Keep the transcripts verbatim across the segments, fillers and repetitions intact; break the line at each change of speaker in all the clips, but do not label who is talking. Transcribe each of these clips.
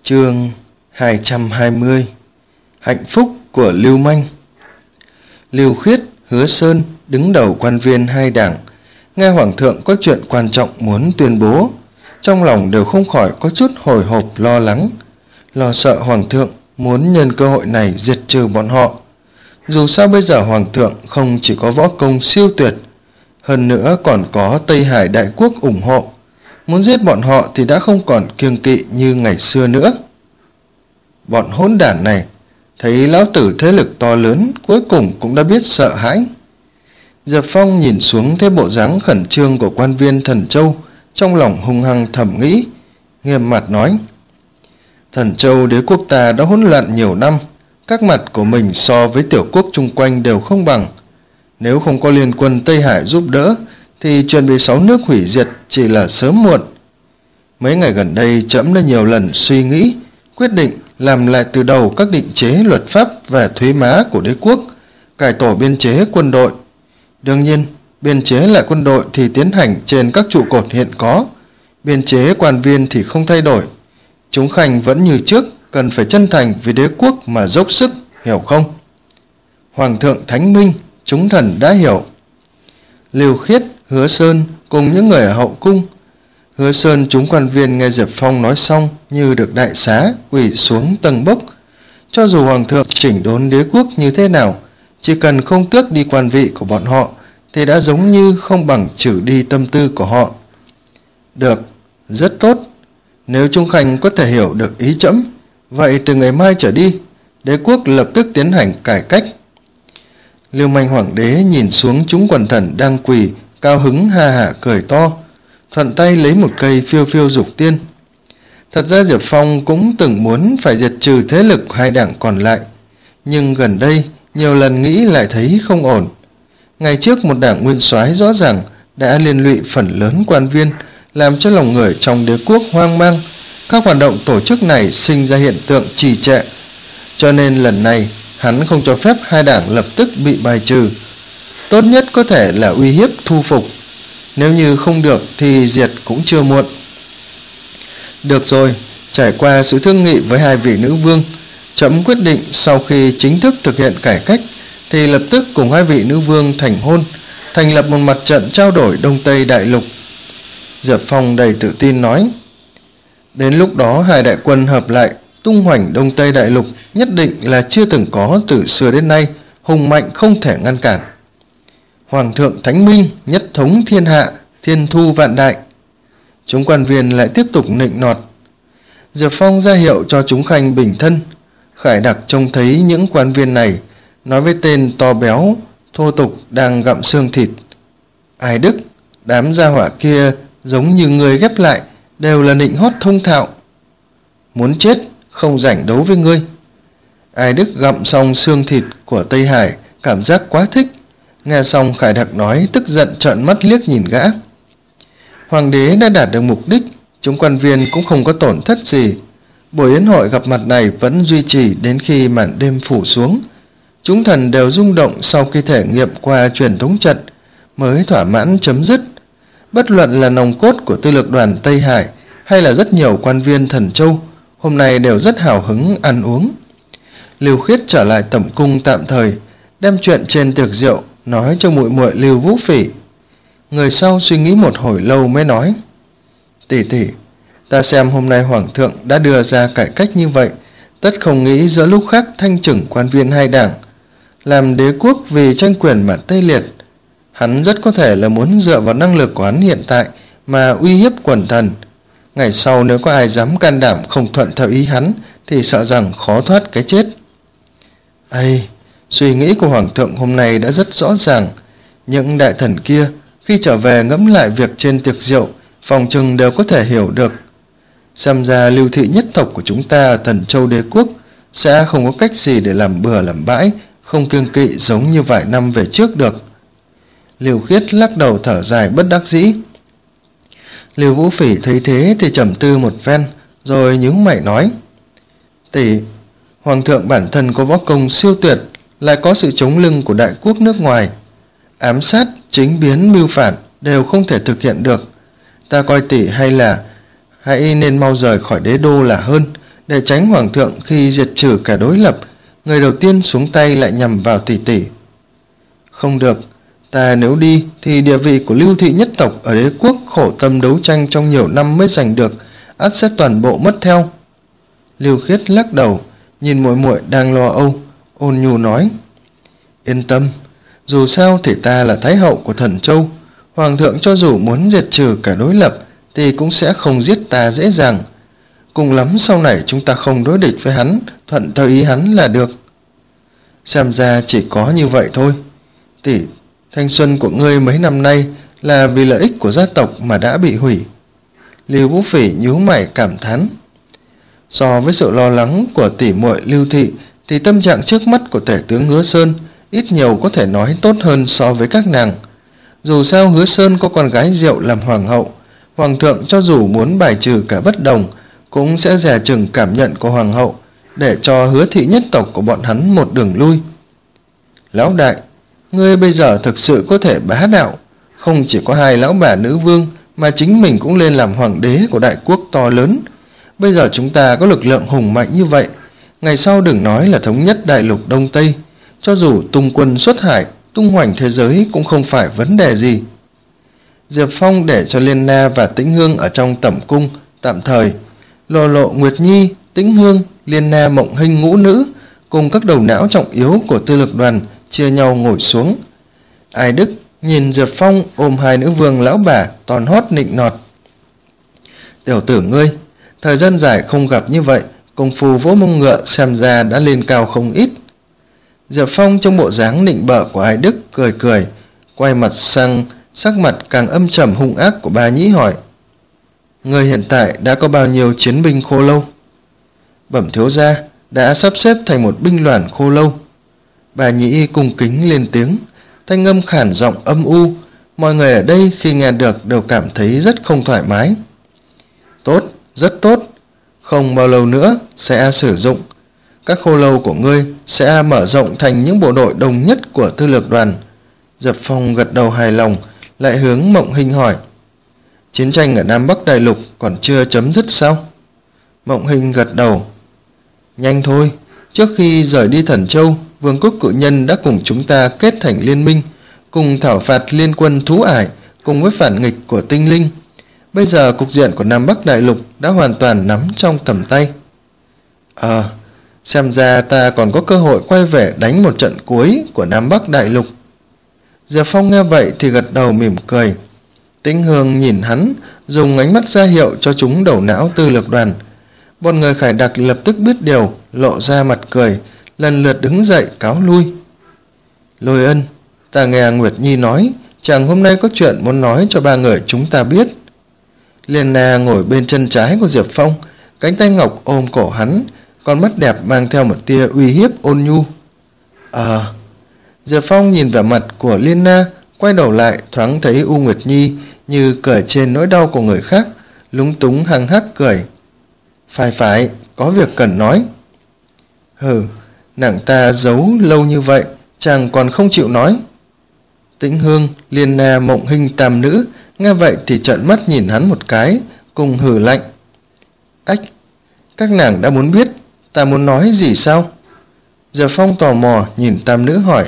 Chương hai trăm hai mươi. Hạnh phúc của Lưu Manh. Lưu Khiết, Hứa Sơn đứng đầu quan viên hai đảng, nghe hoàng thượng có chuyện quan trọng muốn tuyên bố, trong lòng đều không khỏi có chút hồi hộp lo lắng, lo sợ hoàng thượng muốn nhân cơ hội này diệt trừ bọn họ. Dù sao bây giờ hoàng thượng không chỉ có võ công siêu tuyệt, hơn nữa còn có Tây Hải đại quốc ủng hộ, muốn giết bọn họ thì đã không còn kiêng kỵ như ngày xưa nữa. Bọn hỗn đản này thấy lão tử thế lực to lớn, cuối cùng cũng đã biết sợ hãi. Diệp Phong nhìn xuống thế bộ dáng khẩn trương của quan viên Thần Châu, trong lòng hung hăng thầm nghĩ, nghiêm mặt nói: Thần Châu đế quốc ta đã hỗn loạn nhiều năm, các mặt của mình so với tiểu quốc chung quanh đều không bằng. Nếu không có liên quân Tây Hải giúp đỡ thì chuyện bị sáu nước hủy diệt chỉ là sớm muộn. Mấy ngày gần đây trẫm đã nhiều lần suy nghĩ, quyết định làm lại từ đầu các định chế luật pháp về thuế má của đế quốc, cải tổ biên chế quân đội. Đương nhiên, biên chế lại quân đội thì tiến hành trên các trụ cột hiện có, biên chế quan viên thì không thay đổi. Chúng khanh vẫn như trước, cần phải chân thành vì đế quốc mà dốc sức, hiểu không? Hoàng thượng thánh minh, chúng thần đã hiểu. Lưu Khiết, Hứa Sơn cùng những người ở hậu cung. Hứa Sơn chúng quan viên nghe Diệp Phong nói xong như được đại xá, quỳ xuống tầng bốc. Cho dù hoàng thượng chỉnh đốn đế quốc như thế nào, chỉ cần không tước đi quan vị của bọn họ thì đã giống như không bằng trừ đi tâm tư của họ. Được, rất tốt. Nếu Trung Khanh có thể hiểu được ý trẫm, vậy từ ngày mai trở đi, đế quốc lập tức tiến hành cải cách. Lưu Manh hoàng đế nhìn xuống chúng quần thần đang quỳ, cao hứng ha hả cười to, thuận tay lấy một cây phiêu phiêu dục tiên. Thật ra Diệp Phong cũng từng muốn phải diệt trừ thế lực hai đảng còn lại, nhưng gần đây nhiều lần nghĩ lại thấy không ổn. Ngày trước một đảng nguyên soái rõ ràng đã liên lụy phần lớn quan viên, làm cho lòng người trong đế quốc hoang mang, các hoạt động tổ chức này sinh ra hiện tượng trì trệ. Cho nên lần này hắn không cho phép hai đảng lập tức bị bài trừ, tốt nhất có thể là uy hiếp thu phục, nếu như không được thì diệt cũng chưa muộn. Được rồi, trải qua sự thương nghị với hai vị nữ vương, trẫm quyết định sau khi chính thức thực hiện cải cách thì lập tức cùng hai vị nữ vương thành hôn, thành lập một mặt trận trao đổi Đông Tây Đại Lục. Diệp Phong đầy tự tin nói. Đến lúc đó hai đại quân hợp lại, tung hoành Đông Tây Đại Lục nhất định là chưa từng có từ xưa đến nay, hùng mạnh không thể ngăn cản. Hoàng thượng thánh minh, nhất thống thiên hạ, thiên thu vạn đại. Chúng quan viên lại tiếp tục nịnh nọt. Diệp Phong ra hiệu cho chúng khanh bình thân. Khải Đặc trông thấy những quan viên này, nói với tên to béo thô tục đang gặm xương thịt: Ai Đức, đám gia hỏa kia giống như người ghép lại, đều là nịnh hót thông thạo. Muốn chết, không rảnh đấu với ngươi. Ai Đức gặm xong xương thịt của Tây Hải, cảm giác quá thích. Nghe xong Khải Đặc nói, tức giận trợn mắt liếc nhìn gã. Hoàng đế đã đạt được mục đích, chúng quan viên cũng không có tổn thất gì. Buổi yến hội gặp mặt này vẫn duy trì đến khi màn đêm phủ xuống. Chúng thần đều rung động sau khi thể nghiệm qua truyền thống trận, mới thỏa mãn chấm dứt. Bất luận là nòng cốt của tư lược đoàn Tây Hải hay là rất nhiều quan viên Thần Châu, hôm nay đều rất hào hứng ăn uống. Lưu Khiết trở lại tẩm cung tạm thời, đem chuyện trên tiệc rượu nói cho muội muội Lưu Vũ Phỉ. Người sau suy nghĩ một hồi lâu mới nói: Tỷ tỷ, ta xem hôm nay hoàng thượng đã đưa ra cải cách như vậy, tất không nghĩ giữa lúc khác thanh trừng quan viên hai đảng, làm đế quốc vì tranh quyền mà tê liệt. Hắn rất có thể là muốn dựa vào năng lực của hắn hiện tại mà uy hiếp quần thần. Ngày sau nếu có ai dám can đảm không thuận theo ý hắn thì sợ rằng khó thoát cái chết. Ây, suy nghĩ của hoàng thượng hôm nay đã rất rõ ràng. Những đại thần kia khi trở về ngẫm lại việc trên tiệc rượu, phòng chừng đều có thể hiểu được. Xem ra Lưu thị nhất tộc của chúng ta ở Thần Châu đế quốc sẽ không có cách gì để làm bừa làm bãi, không kiêng kỵ giống như vài năm về trước được. Lưu Khiết lắc đầu thở dài bất đắc dĩ. Lưu Vũ Phỉ thấy thế thì trầm tư một phen, rồi nhướng mày nói: Tỷ, hoàng thượng bản thân có võ công siêu tuyệt, lại có sự chống lưng của đại quốc nước ngoài, ám sát, chính biến, mưu phản đều không thể thực hiện được. Ta coi tỷ hay là hãy nên mau rời khỏi đế đô là hơn, để tránh hoàng thượng khi diệt trừ cả đối lập, người đầu tiên xuống tay lại nhằm vào tỷ tỷ. Không được, ta nếu đi thì địa vị của Lưu thị nhất tộc ở đế quốc khổ tâm đấu tranh trong nhiều năm mới giành được, ắt sẽ toàn bộ mất theo. Lưu Khiết lắc đầu, nhìn muội muội đang lo âu, ôn nhu nói: Yên tâm, dù sao thì ta là thái hậu của Thần Châu, hoàng thượng cho dù muốn diệt trừ cả đối lập thì cũng sẽ không giết ta dễ dàng. Cùng lắm sau này chúng ta không đối địch với hắn, thuận theo ý hắn là được. Xem ra chỉ có như vậy thôi. Tỷ, thanh xuân của ngươi mấy năm nay là vì lợi ích của gia tộc mà đã bị hủy. Lưu Vũ Phỉ nhíu mày cảm thán. So với sự lo lắng của tỷ muội Lưu thị thì tâm trạng trước mắt của tể tướng Hứa Sơn ít nhiều có thể nói tốt hơn so với các nàng. Dù sao Hứa Sơn có con gái Diệu làm hoàng hậu, hoàng thượng cho dù muốn bài trừ cả bất đồng cũng sẽ dè chừng cảm nhận của hoàng hậu, để cho Hứa thị nhất tộc của bọn hắn một đường lui. Lão đại, ngươi bây giờ thực sự có thể bá đạo, không chỉ có hai lão bà nữ vương mà chính mình cũng lên làm hoàng đế của đại quốc to lớn. Bây giờ chúng ta có lực lượng hùng mạnh như vậy, ngày sau đừng nói là thống nhất đại lục Đông Tây, cho dù tung quân xuất hải, tung hoành thế giới cũng không phải vấn đề gì. Diệp Phong để cho Liên Na và Tĩnh Hương ở trong tẩm cung tạm thời. Lộ Lộ, Nguyệt Nhi, Tĩnh Hương, Liên Na, Mộng Hinh ngũ nữ cùng các đầu não trọng yếu của tư lực đoàn chia nhau ngồi xuống. Ai Đức nhìn Diệp Phong ôm hai nữ vương lão bà toàn hót nịnh nọt. Tiểu tử ngươi, thời gian dài không gặp như vậy, công phu vỗ mông ngựa xem ra đã lên cao không ít. Diệp Phong trong bộ dáng nịnh bợ của Ai Đức cười cười, quay mặt sang sắc mặt càng âm trầm hung ác của Bà Nhĩ hỏi: Người hiện tại đã có bao nhiêu chiến binh khô lâu? Bẩm thiếu gia, đã sắp xếp thành một binh đoàn khô lâu. Bà Nhĩ cung kính lên tiếng, thanh âm khản giọng âm u, mọi người ở đây khi nghe được đều cảm thấy rất không thoải mái. Tốt, rất tốt, không bao lâu nữa sẽ sử dụng. Các khô lâu của ngươi sẽ mở rộng thành những bộ đội đồng nhất của tư lược đoàn. Diệp Phong gật đầu hài lòng, lại hướng Mộng Hinh hỏi: Chiến tranh ở Nam Bắc Đại Lục còn chưa chấm dứt sao? Mộng Hinh gật đầu: Nhanh thôi, trước khi rời đi Thần Châu, Vương quốc cự nhân đã cùng chúng ta kết thành liên minh, cùng thảo phạt liên quân thú ải, cùng với phản nghịch của tinh linh. Bây giờ cục diện của Nam Bắc Đại Lục đã hoàn toàn nắm trong tầm tay. Ờ, à, xem ra ta còn có cơ hội quay về đánh một trận cuối của Nam Bắc Đại Lục. Diệp Phong nghe vậy thì gật đầu mỉm cười. Tĩnh Hương nhìn hắn, dùng ánh mắt ra hiệu cho chúng đầu não tư lược đoàn. Bọn người khải đặc lập tức biết điều, lộ ra mặt cười, lần lượt đứng dậy cáo lui. Lôi Ân, ta nghe Nguyệt Nhi nói chàng hôm nay có chuyện muốn nói cho ba người chúng ta biết. Liên Na ngồi bên chân trái của Diệp Phong, cánh tay ngọc ôm cổ hắn, con mắt đẹp mang theo một tia uy hiếp ôn nhu. Ờ, à, Diệp Phong nhìn vẻ mặt của Liên Na, quay đầu lại thoáng thấy U Nguyệt Nhi như cười trên nỗi đau của người khác, lúng túng hăng hắc cười. Phải phải, có việc cần nói. Hừ, nàng ta giấu lâu như vậy, chàng còn không chịu nói. Tĩnh Hương, Liên Na, Mộng Hinh tam nữ nghe vậy thì trợn mắt nhìn hắn một cái, cùng hừ lạnh. Ách, các nàng đã muốn biết ta muốn nói gì sao? Diệp Phong tò mò nhìn tam nữ hỏi.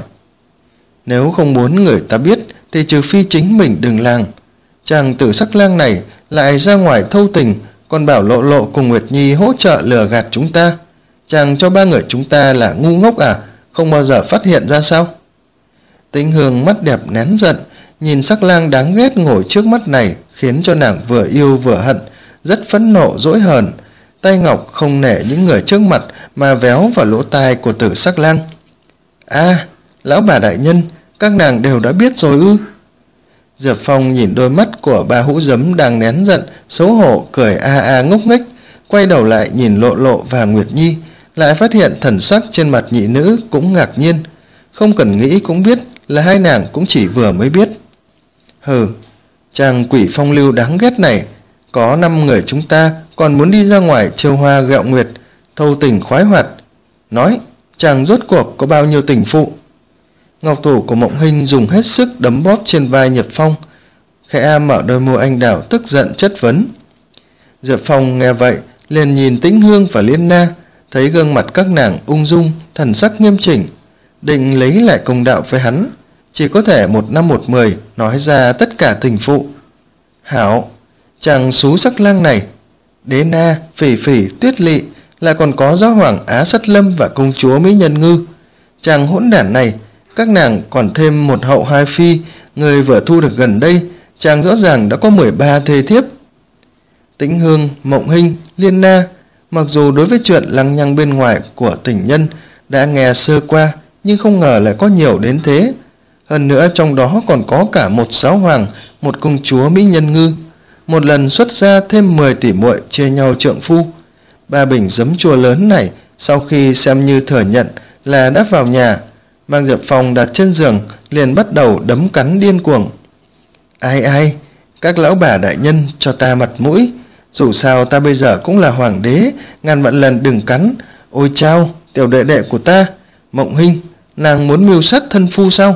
Nếu không muốn người ta biết thì trừ phi chính mình đừng làng. Chàng tử sắc lang này lại ra ngoài thâu tình, còn bảo Lộ Lộ cùng Nguyệt Nhi hỗ trợ lừa gạt chúng ta. Chàng cho ba người chúng ta là ngu ngốc à, không bao giờ phát hiện ra sao? Tĩnh Hương mắt đẹp nén giận, nhìn sắc lang đáng ghét ngồi trước mắt này, khiến cho nàng vừa yêu vừa hận, rất phẫn nộ dỗi hờn. Tay ngọc không nể những người trước mặt mà véo vào lỗ tai của tử sắc lang. A, à, lão bà đại nhân, các nàng đều đã biết rồi ư? Diệp Phong nhìn đôi mắt của ba hũ giấm đang nén giận, xấu hổ cười a a ngốc nghếch, quay đầu lại nhìn Lộ Lộ và Nguyệt Nhi, lại phát hiện thần sắc trên mặt nhị nữ cũng ngạc nhiên, không cần nghĩ cũng biết là hai nàng cũng chỉ vừa mới biết. Hừ, chàng quỷ phong lưu đáng ghét này, có năm người chúng ta còn muốn đi ra ngoài chiêu hoa gẹo nguyệt, thâu tình khoái hoạt. Nói, chàng rốt cuộc có bao nhiêu tình phụ? Ngọc thủ của Mộng Hinh dùng hết sức đấm bóp trên vai Diệp Phong, khẽ mở đôi môi anh đào tức giận chất vấn. Diệp Phong nghe vậy liền nhìn Tĩnh Hương và Liên Na, thấy gương mặt các nàng ung dung, thần sắc nghiêm chỉnh, định lấy lại công đạo với hắn, chỉ có thể một năm một mười nói ra tất cả tình phụ. Hảo, chàng xú sắc lang này, Đế Na, Phỉ Phỉ, Tuyết Lị, lại còn có giáo hoàng Á Sắt Lâm và công chúa Mỹ Nhân Ngư. Chàng hỗn đản này, các nàng còn thêm một hậu hai phi, người vừa thu được gần đây, chàng rõ ràng đã có mười ba thê thiếp. Tĩnh Hương, Mộng Hinh, Liên Na, mặc dù đối với chuyện lăng nhăng bên ngoài của tình nhân đã nghe sơ qua, nhưng không ngờ lại có nhiều đến thế. Hơn nữa trong đó còn có cả một giáo hoàng, một công chúa Mỹ Nhân Ngư. Một lần xuất ra thêm mười tỷ muội chia nhau trượng phu. Ba bình giấm chua lớn này sau khi xem như thừa nhận là đã vào nhà, mang Diệp Phong đặt trên giường, liền bắt đầu đấm cắn điên cuồng. Ai ai, các lão bà đại nhân cho ta mặt mũi, dù sao ta bây giờ cũng là hoàng đế, ngàn vạn lần đừng cắn. Ôi chao, tiểu đệ đệ của ta, Mộng Hinh, nàng muốn mưu sát thân phu sao?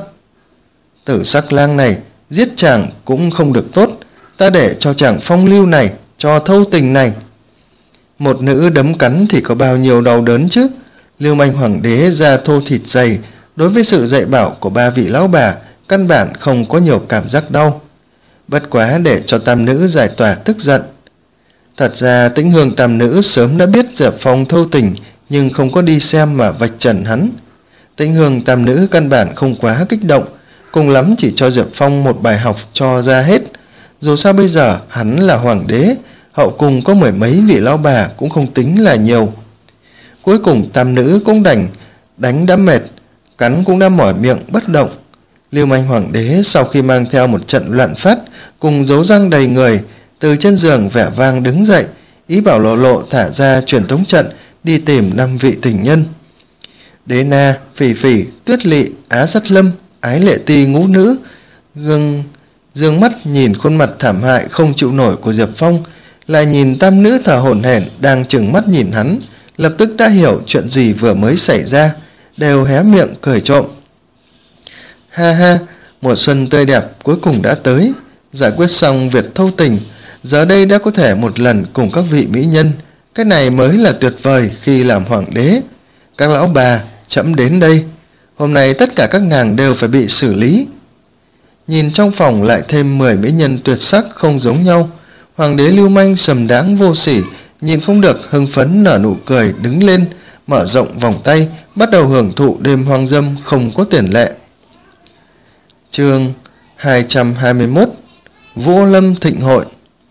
Tử sắc lang này, giết chàng cũng không được tốt, ta để cho chàng phong lưu này, cho thâu tình này. Một nữ đấm cắn thì có bao nhiêu đau đớn chứ? Lưu manh hoàng đế da thô thịt dày, đối với sự dạy bảo của ba vị lão bà, căn bản không có nhiều cảm giác đau. Bất quá để cho tam nữ giải tỏa tức giận. Thật ra Tĩnh Hương tam nữ sớm đã biết Diệp Phong thâu tình, nhưng không có đi xem mà vạch trần hắn. Tĩnh Hương tam nữ căn bản không quá kích động, cùng lắm chỉ cho Diệp Phong một bài học cho ra hết. Dù sao bây giờ hắn là hoàng đế, hậu cùng có mười mấy vị lão bà cũng không tính là nhiều. Cuối cùng tam nữ cũng đành, đánh đã mệt, cắn cũng đã mỏi miệng bất động. Lưu manh hoàng đế sau khi mang theo một trận loạn phát cùng dấu răng đầy người, từ trên giường vẻ vang đứng dậy, ý bảo Lộ Lộ thả ra truyền tống trận đi tìm năm vị tình nhân. Đế Na, Phỉ Phỉ, Tuyết Lị, Á Sắt Lâm, Ái Lệ Ti ngũ nữ gương dương mắt nhìn khuôn mặt thảm hại không chịu nổi của Diệp Phong, lại nhìn tam nữ thở hổn hển đang trừng mắt nhìn hắn, lập tức đã hiểu chuyện gì vừa mới xảy ra, đều hé miệng cười trộm. Ha ha, mùa xuân tươi đẹp cuối cùng đã tới, giải quyết xong việc thâu tình, giờ đây đã có thể một lần cùng các vị mỹ nhân, cái này mới là tuyệt vời khi làm hoàng đế. Các lão bà, trẫm đến đây, hôm nay tất cả các nàng đều phải bị xử lý. Nhìn trong phòng lại thêm mười mỹ nhân tuyệt sắc không giống nhau, hoàng đế lưu manh sầm đáng vô sỉ, nhìn không được hưng phấn nở nụ cười đứng lên, mở rộng vòng tay, bắt đầu hưởng thụ đêm hoang dâm không có tiền lệ. Chương hai trăm hai mươi mốt, Vũ Lâm Thịnh Hội.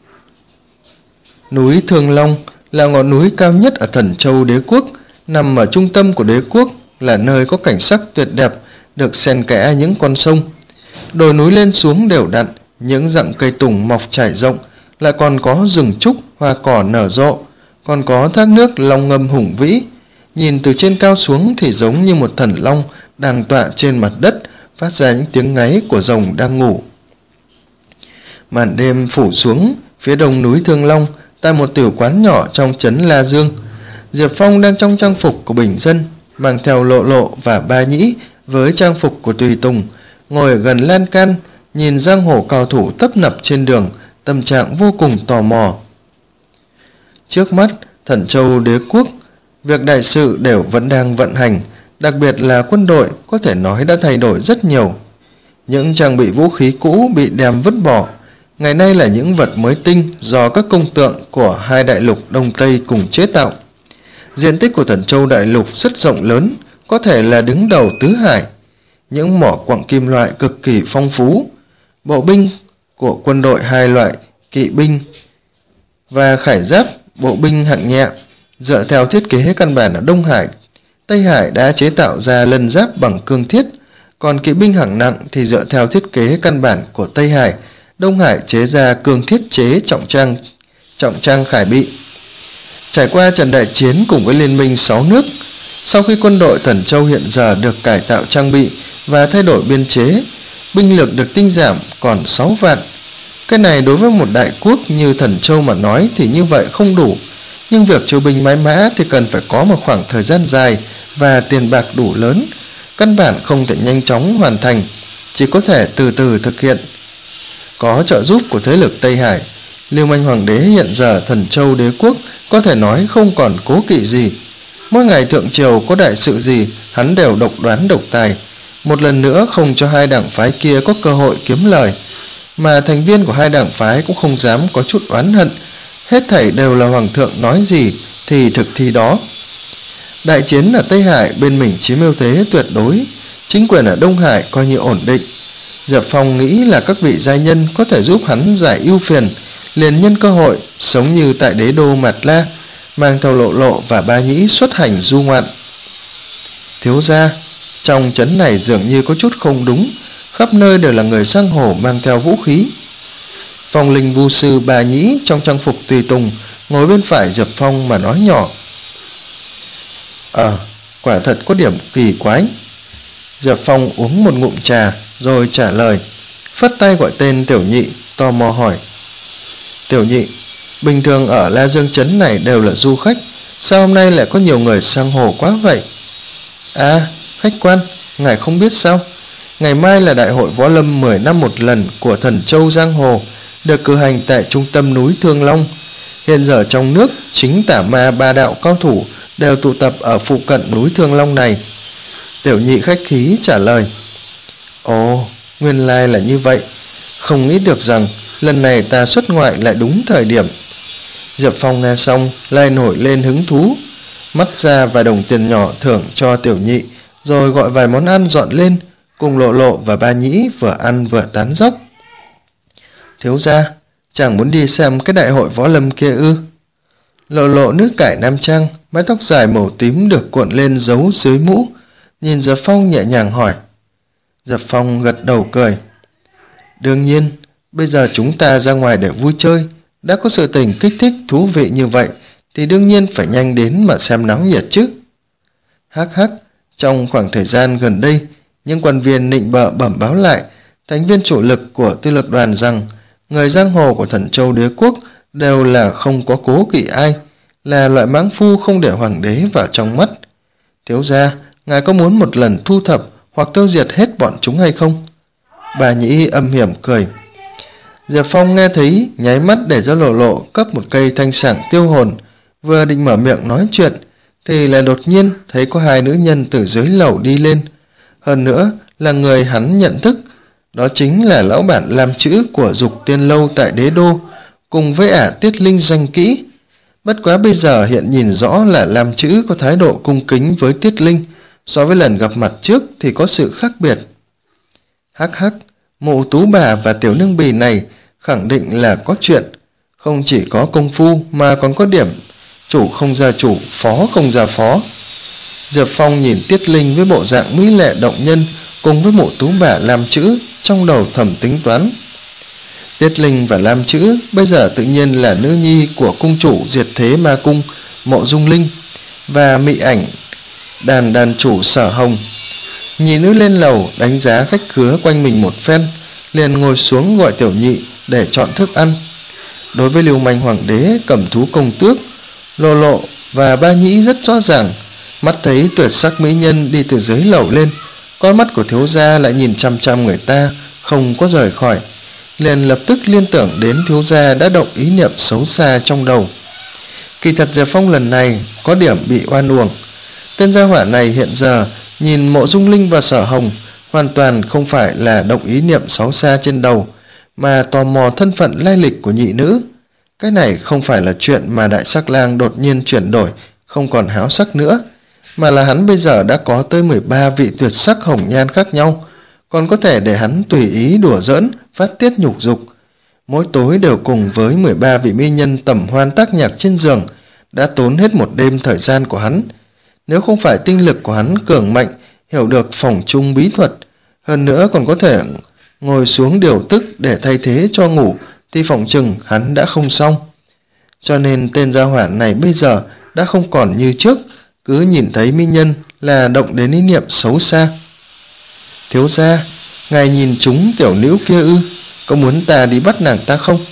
Núi Thương Long là ngọn núi cao nhất ở Thần Châu Đế Quốc, nằm ở trung tâm của đế quốc, là nơi có cảnh sắc tuyệt đẹp, được xen kẽ những con sông. Đồi núi lên xuống đều đặn, những dặm cây tùng mọc trải rộng, lại còn có rừng trúc, hoa cỏ nở rộ, còn có thác nước long ngâm hùng vĩ. Nhìn từ trên cao xuống thì giống như một thần long đang tọa trên mặt đất, phát ra những tiếng ngáy của rồng đang ngủ. Màn đêm phủ xuống, phía đông núi Thương Long, tại một tiểu quán nhỏ trong trấn La Dương, Diệp Phong đang trong trang phục của bình dân, mang theo Lộ Lộ và Ba Nhĩ với trang phục của tùy tùng, ngồi ở gần lan can, nhìn giang hồ cao thủ tấp nập trên đường, tâm trạng vô cùng tò mò. Trước mắt, Thần Châu Đế Quốc, việc đại sự đều vẫn đang vận hành, đặc biệt là quân đội có thể nói đã thay đổi rất nhiều. Những trang bị vũ khí cũ bị đem vứt bỏ, ngày nay là những vật mới tinh do các công tượng của hai đại lục Đông Tây cùng chế tạo. Diện tích của Thần Châu đại lục rất rộng lớn, có thể là đứng đầu tứ hải. Những mỏ quặng kim loại cực kỳ phong phú. Bộ binh của quân đội hai loại, kỵ binh và khải giáp, bộ binh hạng nhẹ, dựa theo thiết kế căn bản ở Đông Hải, Tây Hải đã chế tạo ra lân giáp bằng cương thiết, còn kỵ binh hạng nặng thì dựa theo thiết kế căn bản của Tây Hải, Đông Hải chế ra cương thiết chế trọng trang, trọng trang khải bị. Trải qua trận đại chiến cùng với liên minh sáu nước, sau khi quân đội Thần Châu hiện giờ được cải tạo trang bị và thay đổi biên chế, binh lực được tinh giảm còn sáu vạn. Cái này đối với một đại quốc như Thần Châu mà nói thì như vậy không đủ, nhưng việc chiêu binh mãi mã thì cần phải có một khoảng thời gian dài và tiền bạc đủ lớn, căn bản không thể nhanh chóng hoàn thành, chỉ có thể từ từ thực hiện. Có trợ giúp của thế lực Tây Hải, Lưu Manh Hoàng đế hiện giờ Thần Châu đế quốc có thể nói không còn cố kỵ gì. Mỗi ngày thượng triều có đại sự gì, hắn đều độc đoán độc tài, một lần nữa không cho hai đảng phái kia có cơ hội kiếm lời, mà thành viên của hai đảng phái cũng không dám có chút oán hận, hết thảy đều là hoàng thượng nói gì thì thực thi đó. Đại chiến ở Tây Hải bên mình chiếm ưu thế tuyệt đối, chính quyền ở Đông Hải coi như ổn định. Diệp Phong nghĩ là các vị giai nhân có thể giúp hắn giải ưu phiền, liền nhân cơ hội sống như tại đế đô Mạt La, mang theo Lộ Lộ và Ba Nhĩ xuất hành du ngoạn. Thiếu gia, trong trấn này dường như có chút không đúng, khắp nơi đều là người giang hồ mang theo vũ khí. Phong linh vu sư Ba Nhĩ trong trang phục tùy tùng ngồi bên phải Diệp Phong mà nói nhỏ. Ờ, quả thật có điểm kỳ quái. Diệp Phong uống một ngụm trà rồi trả lời, phất tay gọi tên Tiểu Nhị, tò mò hỏi. Tiểu Nhị, bình thường ở La Dương trấn này đều là du khách, sao hôm nay lại có nhiều người sang hồ quá vậy? À, khách quan, ngài không biết sao? Ngày mai là đại hội võ lâm mười năm một lần của Thần Châu Giang Hồ, được cử hành tại trung tâm núi Thương Long. Hiện giờ trong nước, chính tả ma ba đạo cao thủ đều tụ tập ở phụ cận núi Thương Long này. Tiểu Nhị khách khí trả lời. Ồ, nguyên lai là như vậy. Không nghĩ được rằng lần này ta xuất ngoại lại đúng thời điểm. Diệp Phong nghe xong lại nổi lên hứng thú, mắt ra vài đồng tiền nhỏ thưởng cho Tiểu Nhị, rồi gọi vài món ăn dọn lên, cùng Lộ Lộ và Ba Nhĩ vừa ăn vừa tán dóc. Thiếu gia, chẳng muốn đi xem cái đại hội võ lâm kia ư? Lộ Lộ nước cải nam trang, mái tóc dài màu tím được cuộn lên giấu dưới mũ, nhìn Diệp Phong nhẹ nhàng hỏi. Diệp Phong gật đầu cười. Đương nhiên, bây giờ chúng ta ra ngoài để vui chơi, đã có sự tình kích thích thú vị như vậy thì đương nhiên phải nhanh đến mà xem náo nhiệt chứ. Hắc hắc, trong khoảng thời gian gần đây, những quan viên nịnh bợ bẩm báo lại thành viên chủ lực của tư lược đoàn rằng người giang hồ của Thần Châu đế quốc đều là không có cố kỵ ai, là loại mãng phu không để hoàng đế vào trong mắt. Thiếu gia, ngài có muốn một lần thu thập hoặc tiêu diệt hết bọn chúng hay không? Bà Nhĩ âm hiểm cười. Diệp Phong nghe thấy, nháy mắt để cho Lộ Lộ cấp một cây thanh sảng tiêu hồn, vừa định mở miệng nói chuyện thì lại đột nhiên thấy có hai nữ nhân từ dưới lầu đi lên, hơn nữa là người hắn nhận thức, đó chính là lão bản làm chữ của Dục Tiên lâu tại đế đô, cùng với ả Tiết Linh danh kỹ. Bất quá bây giờ hiện nhìn rõ là làm chữ có thái độ cung kính với Tiết Linh, so với lần gặp mặt trước thì có sự khác biệt. Hắc hắc, Mộ Tú bà và tiểu nương bì này khẳng định là có chuyện, không chỉ có công phu mà còn có điểm chủ không ra chủ, phó không ra phó. Diệp Phong nhìn Tiết Linh với bộ dạng mỹ lệ động nhân cùng với Mộ Tú bà làm chữ, trong đầu thầm tính toán. Tiết Linh và Lam Chữ bây giờ tự nhiên là nữ nhi của cung chủ diệt thế ma cung Mộ Dung Linh và mị ảnh đàn đàn chủ Sở Hồng. Nhìn nữ lên lầu đánh giá khách khứa quanh mình một phen, liền ngồi xuống gọi Tiểu Nhị để chọn thức ăn. Đối với Lưu Manh Hoàng đế, Cẩm Thú công tước, Lộ Lộ và Ba Nhĩ rất rõ ràng, mắt thấy tuyệt sắc mỹ nhân đi từ dưới lầu lên, con mắt của thiếu gia lại nhìn chăm chăm người ta, không có rời khỏi, liền lập tức liên tưởng đến thiếu gia đã động ý niệm xấu xa trong đầu. Kỳ thật Diệp Phong lần này có điểm bị oan uổng. Tên gia hỏa này hiện giờ nhìn Mộ Dung Linh và Sở Hồng hoàn toàn không phải là động ý niệm xấu xa trên đầu, mà tò mò thân phận lai lịch của nhị nữ. Cái này không phải là chuyện mà Đại Sắc Lang đột nhiên chuyển đổi, không còn háo sắc nữa, mà là hắn bây giờ đã có tới mười ba vị tuyệt sắc hồng nhan khác nhau, còn có thể để hắn tùy ý đùa giỡn, phát tiết nhục dục. Mỗi tối đều cùng với mười ba vị mỹ nhân tầm hoan tác nhạc trên giường, đã tốn hết một đêm thời gian của hắn. Nếu không phải tinh lực của hắn cường mạnh, hiểu được phỏng chung bí thuật, hơn nữa còn có thể ngồi xuống điều tức để thay thế cho ngủ, thì phỏng chừng hắn đã không xong. Cho nên tên gia hỏa này bây giờ đã không còn như trước, cứ nhìn thấy mỹ nhân là động đến ý niệm xấu xa. Thiếu gia, ngài nhìn chúng tiểu nữ kia ư? Có muốn ta đi bắt nàng ta không?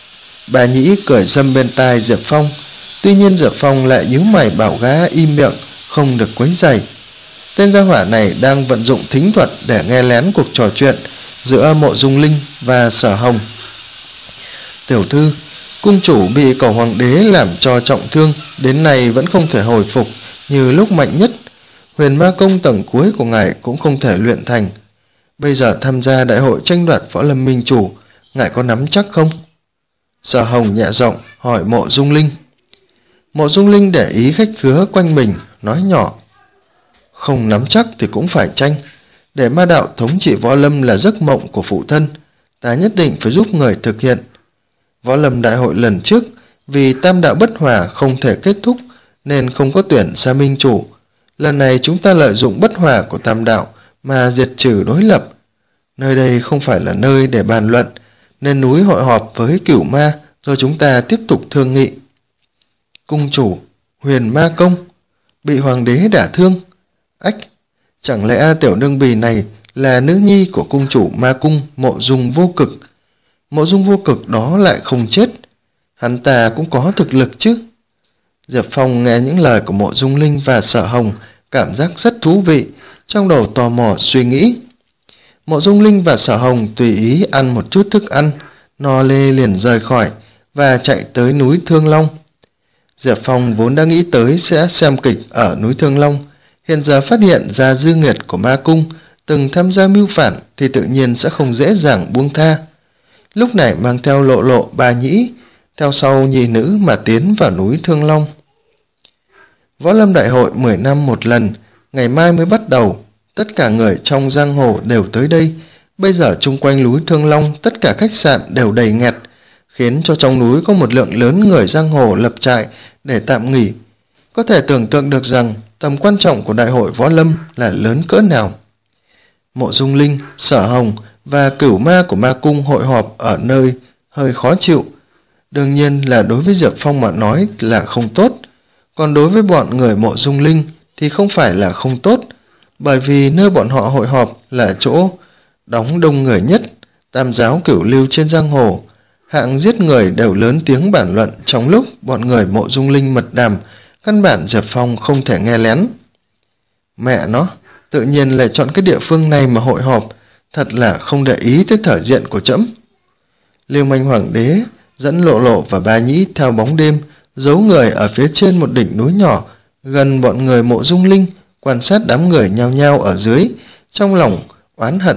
Bà Nhĩ cười dâm bên tai Diệp Phong. Tuy nhiên Diệp Phong lại nhíu mày bảo gã im miệng, không được quấy rầy. Tên gia hỏa này đang vận dụng thính thuật để nghe lén cuộc trò chuyện giữa Mộ Dung Linh và Sở Hồng. Tiểu thư, Cung chủ bị Cẩu Hoàng đế làm cho trọng thương, đến nay vẫn không thể hồi phục như lúc mạnh nhất. Huyền Ma công tầng cuối của ngài cũng không thể luyện thành. Bây giờ tham gia đại hội tranh đoạt võ lâm minh chủ, ngài có nắm chắc không? Sở Hồng nhẹ giọng hỏi Mộ Dung Linh. Mộ Dung Linh để ý khách khứa quanh mình, nói nhỏ: không nắm chắc thì cũng phải tranh. Để ma đạo thống trị võ lâm là giấc mộng của phụ thân, ta nhất định phải giúp người thực hiện. Võ lâm đại hội lần trước vì tam đạo bất hòa không thể kết thúc nên không có tuyển ra minh chủ. Lần này chúng ta lợi dụng bất hòa của tam đạo mà diệt trừ đối lập. Nơi đây không phải là nơi để bàn luận, nên núi hội họp với Cửu Ma rồi chúng ta tiếp tục thương nghị. Cung chủ, Huyền Ma công bị hoàng đế đả thương. Ách, chẳng lẽ tiểu nương bì này là nữ nhi của cung chủ Ma cung Mộ Dung Vô Cực? Mộ Dung Vô Cực đó lại không chết, hắn ta cũng có thực lực chứ? Diệp Phong nghe những lời của Mộ Dung Linh và Sở Hồng, cảm giác rất thú vị, trong đầu tò mò suy nghĩ. Mộ Dung Linh và Sở Hồng tùy ý ăn một chút thức ăn, no lê liền rời khỏi và chạy tới núi Thương Long. Diệp Phong vốn đã nghĩ tới sẽ xem kịch ở núi Thương Long, hiện giờ phát hiện ra dư nghiệt của Ma cung từng tham gia mưu phản thì tự nhiên sẽ không dễ dàng buông tha. Lúc này mang theo Lộ Lộ, Bà Nhĩ, theo sau nhị nữ mà tiến vào núi Thương Long. Võ lâm đại hội mười năm một lần, ngày mai mới bắt đầu. Tất cả người trong giang hồ đều tới đây. Bây giờ chung quanh núi Thương Long tất cả khách sạn đều đầy nghẹt, khiến cho trong núi có một lượng lớn người giang hồ lập trại để tạm nghỉ. Có thể tưởng tượng được rằng tầm quan trọng của đại hội võ lâm là lớn cỡ nào. Mộ Dung Linh, Sở Hồng và Cửu Ma của Ma cung hội họp ở nơi hơi khó chịu. Đương nhiên là đối với Diệp Phong mà nói là không tốt, còn đối với bọn người Mộ Dung Linh thì không phải là không tốt, bởi vì nơi bọn họ hội họp là chỗ đóng đông người nhất, tam giáo cửu lưu trên giang hồ. Hạng giết người đều lớn tiếng bàn luận trong lúc bọn người Mộ Dung Linh mật đàm, căn bản Diệp Phong không thể nghe lén. Mẹ nó, tự nhiên lại chọn cái địa phương này mà hội họp, thật là không để ý tới thể diện của trẫm. Lưu Manh Hoàng đế dẫn Lộ Lộ và Bà Nhĩ theo bóng đêm, giấu người ở phía trên một đỉnh núi nhỏ gần bọn người Mộ Dung Linh, quan sát đám người nhao nhao ở dưới, trong lòng oán hận.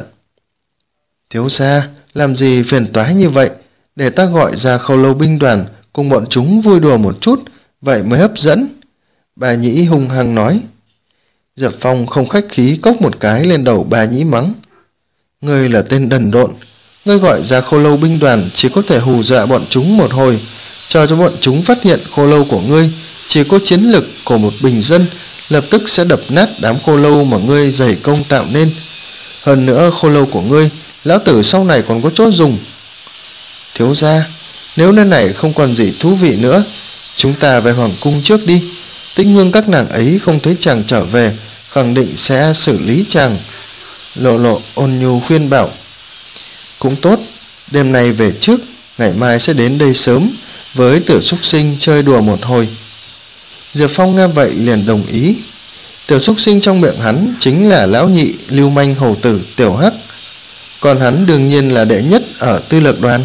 Thiếu gia, làm gì phiền toái như vậy, để ta gọi ra Khâu Lâu binh đoàn cùng bọn chúng vui đùa một chút, vậy mới hấp dẫn. Bà Nhĩ hung hăng nói. Diệp Phong không khách khí cốc một cái lên đầu Bà Nhĩ mắng. Ngươi là tên đần độn, ngươi gọi ra Khâu Lâu binh đoàn chỉ có thể hù dọa bọn chúng một hồi, chờ cho bọn chúng phát hiện khô lâu của ngươi chỉ có chiến lực của một bình dân, lập tức sẽ đập nát đám khô lâu mà ngươi dày công tạo nên. Hơn nữa khô lâu của ngươi, lão tử sau này còn có chỗ dùng. Thiếu gia, nếu nơi này không còn gì thú vị nữa, chúng ta về hoàng cung trước đi. Tĩnh Hương các nàng ấy không thấy chàng trở về, khẳng định sẽ xử lý chàng. Lộ Lộ ôn nhu khuyên bảo. Cũng tốt, đêm nay về trước, ngày mai sẽ đến đây sớm, với Tiểu Súc Sinh chơi đùa một hồi. Diệp Phong nghe vậy liền đồng ý. Tiểu Súc Sinh trong miệng hắn chính là lão nhị lưu manh hầu tử Tiểu Hắc, còn hắn đương nhiên là đệ nhất ở tư lược đoàn.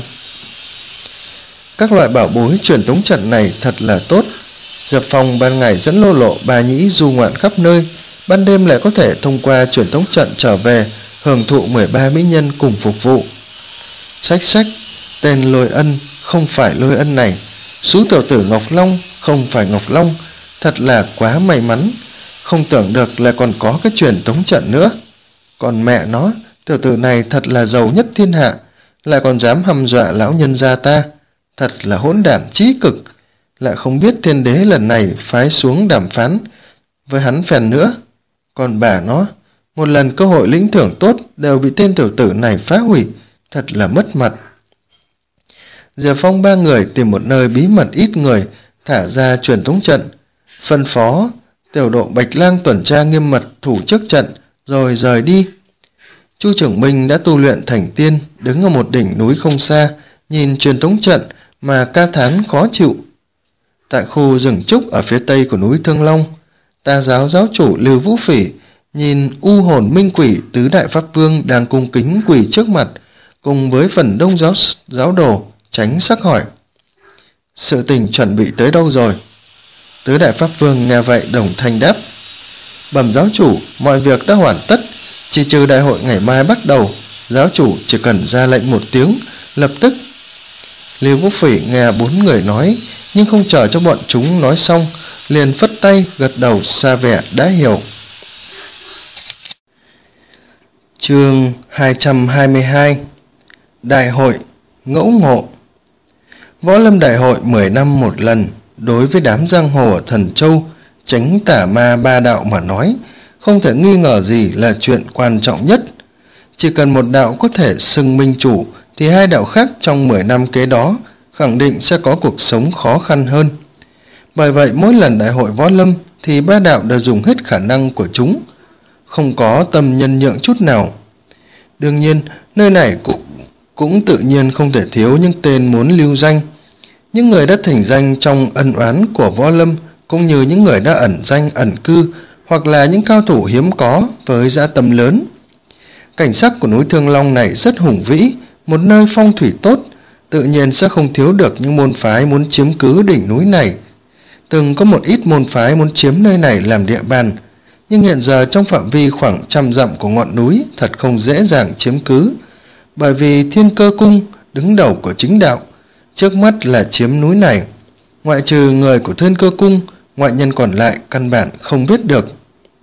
Các loại bảo bối truyền tống trận này thật là tốt. Diệp Phong ban ngày dẫn Lộ Lộ, Bà Nhĩ du ngoạn khắp nơi, ban đêm lại có thể thông qua truyền tống trận trở về, hưởng thụ mười ba mỹ nhân cùng phục vụ. Sách sách, tên Lôi Ân không phải Lôi Ân này, số tiểu tử Ngọc Long không phải Ngọc Long, thật là quá may mắn, không tưởng được là còn có cái truyền tống trận nữa. Còn mẹ nó, tiểu tử này thật là giàu nhất thiên hạ, lại còn dám hăm dọa lão nhân gia ta, thật là hỗn đản chí cực, lại không biết thiên đế lần này phái xuống đàm phán với hắn phèn nữa. Còn bà nó, một lần cơ hội lĩnh thưởng tốt đều bị tên tiểu tử này phá hủy, thật là mất mặt. Diệp Phong ba người tìm một nơi bí mật ít người, thả ra truyền tống trận, phân phó tiểu độ Bạch Lang tuần tra nghiêm mật thủ trước trận, rồi rời đi. Chu Trưởng Minh đã tu luyện thành tiên, đứng ở một đỉnh núi không xa, nhìn truyền tống trận mà ca thán khó chịu. Tại khu rừng trúc ở phía tây của núi Thương Long, Tà giáo giáo chủ Lưu Vũ Phỉ nhìn u hồn minh quỷ tứ đại pháp vương đang cung kính quỳ trước mặt, cùng với phần đông giáo giáo đồ tránh sắc hỏi. Sự tình chuẩn bị tới đâu rồi? Tứ đại pháp vương nghe vậy đồng thanh đáp: Bẩm giáo chủ, mọi việc đã hoàn tất, chỉ trừ đại hội ngày mai bắt đầu, giáo chủ chỉ cần ra lệnh một tiếng, lập tức. Lưu Quốc Phỉ nghe bốn người nói, nhưng không chờ cho bọn chúng nói xong, liền phất tay gật đầu xa vẻ đã hiểu. Chương hai trăm hai mươi hai. Đại hội ngẫu ngộ. Võ lâm đại hội mười năm một lần, đối với đám giang hồ ở Thần Châu, tránh tả ma ba đạo mà nói, không thể nghi ngờ gì là chuyện quan trọng nhất. Chỉ cần một đạo có thể xưng minh chủ, thì hai đạo khác trong mười năm kế đó khẳng định sẽ có cuộc sống khó khăn hơn. Bởi vậy mỗi lần đại hội võ lâm thì ba đạo đều dùng hết khả năng của chúng, không có tâm nhân nhượng chút nào. Đương nhiên, nơi này cũng, cũng tự nhiên không thể thiếu những tên muốn lưu danh. Những người đã thành danh trong ân oán của võ lâm, cũng như những người đã ẩn danh ẩn cư, hoặc là những cao thủ hiếm có với dã tâm lớn. Cảnh sắc của núi Thương Long này rất hùng vĩ, một nơi phong thủy tốt, tự nhiên sẽ không thiếu được những môn phái muốn chiếm cứ đỉnh núi này. Từng có một ít môn phái muốn chiếm nơi này làm địa bàn, nhưng hiện giờ trong phạm vi khoảng trăm dặm của ngọn núi thật không dễ dàng chiếm cứ, bởi vì Thiên Cơ Cung đứng đầu của chính đạo, trước mắt là chiếm núi này. Ngoại trừ người của Thiên Cơ Cung, ngoại nhân còn lại căn bản không biết được.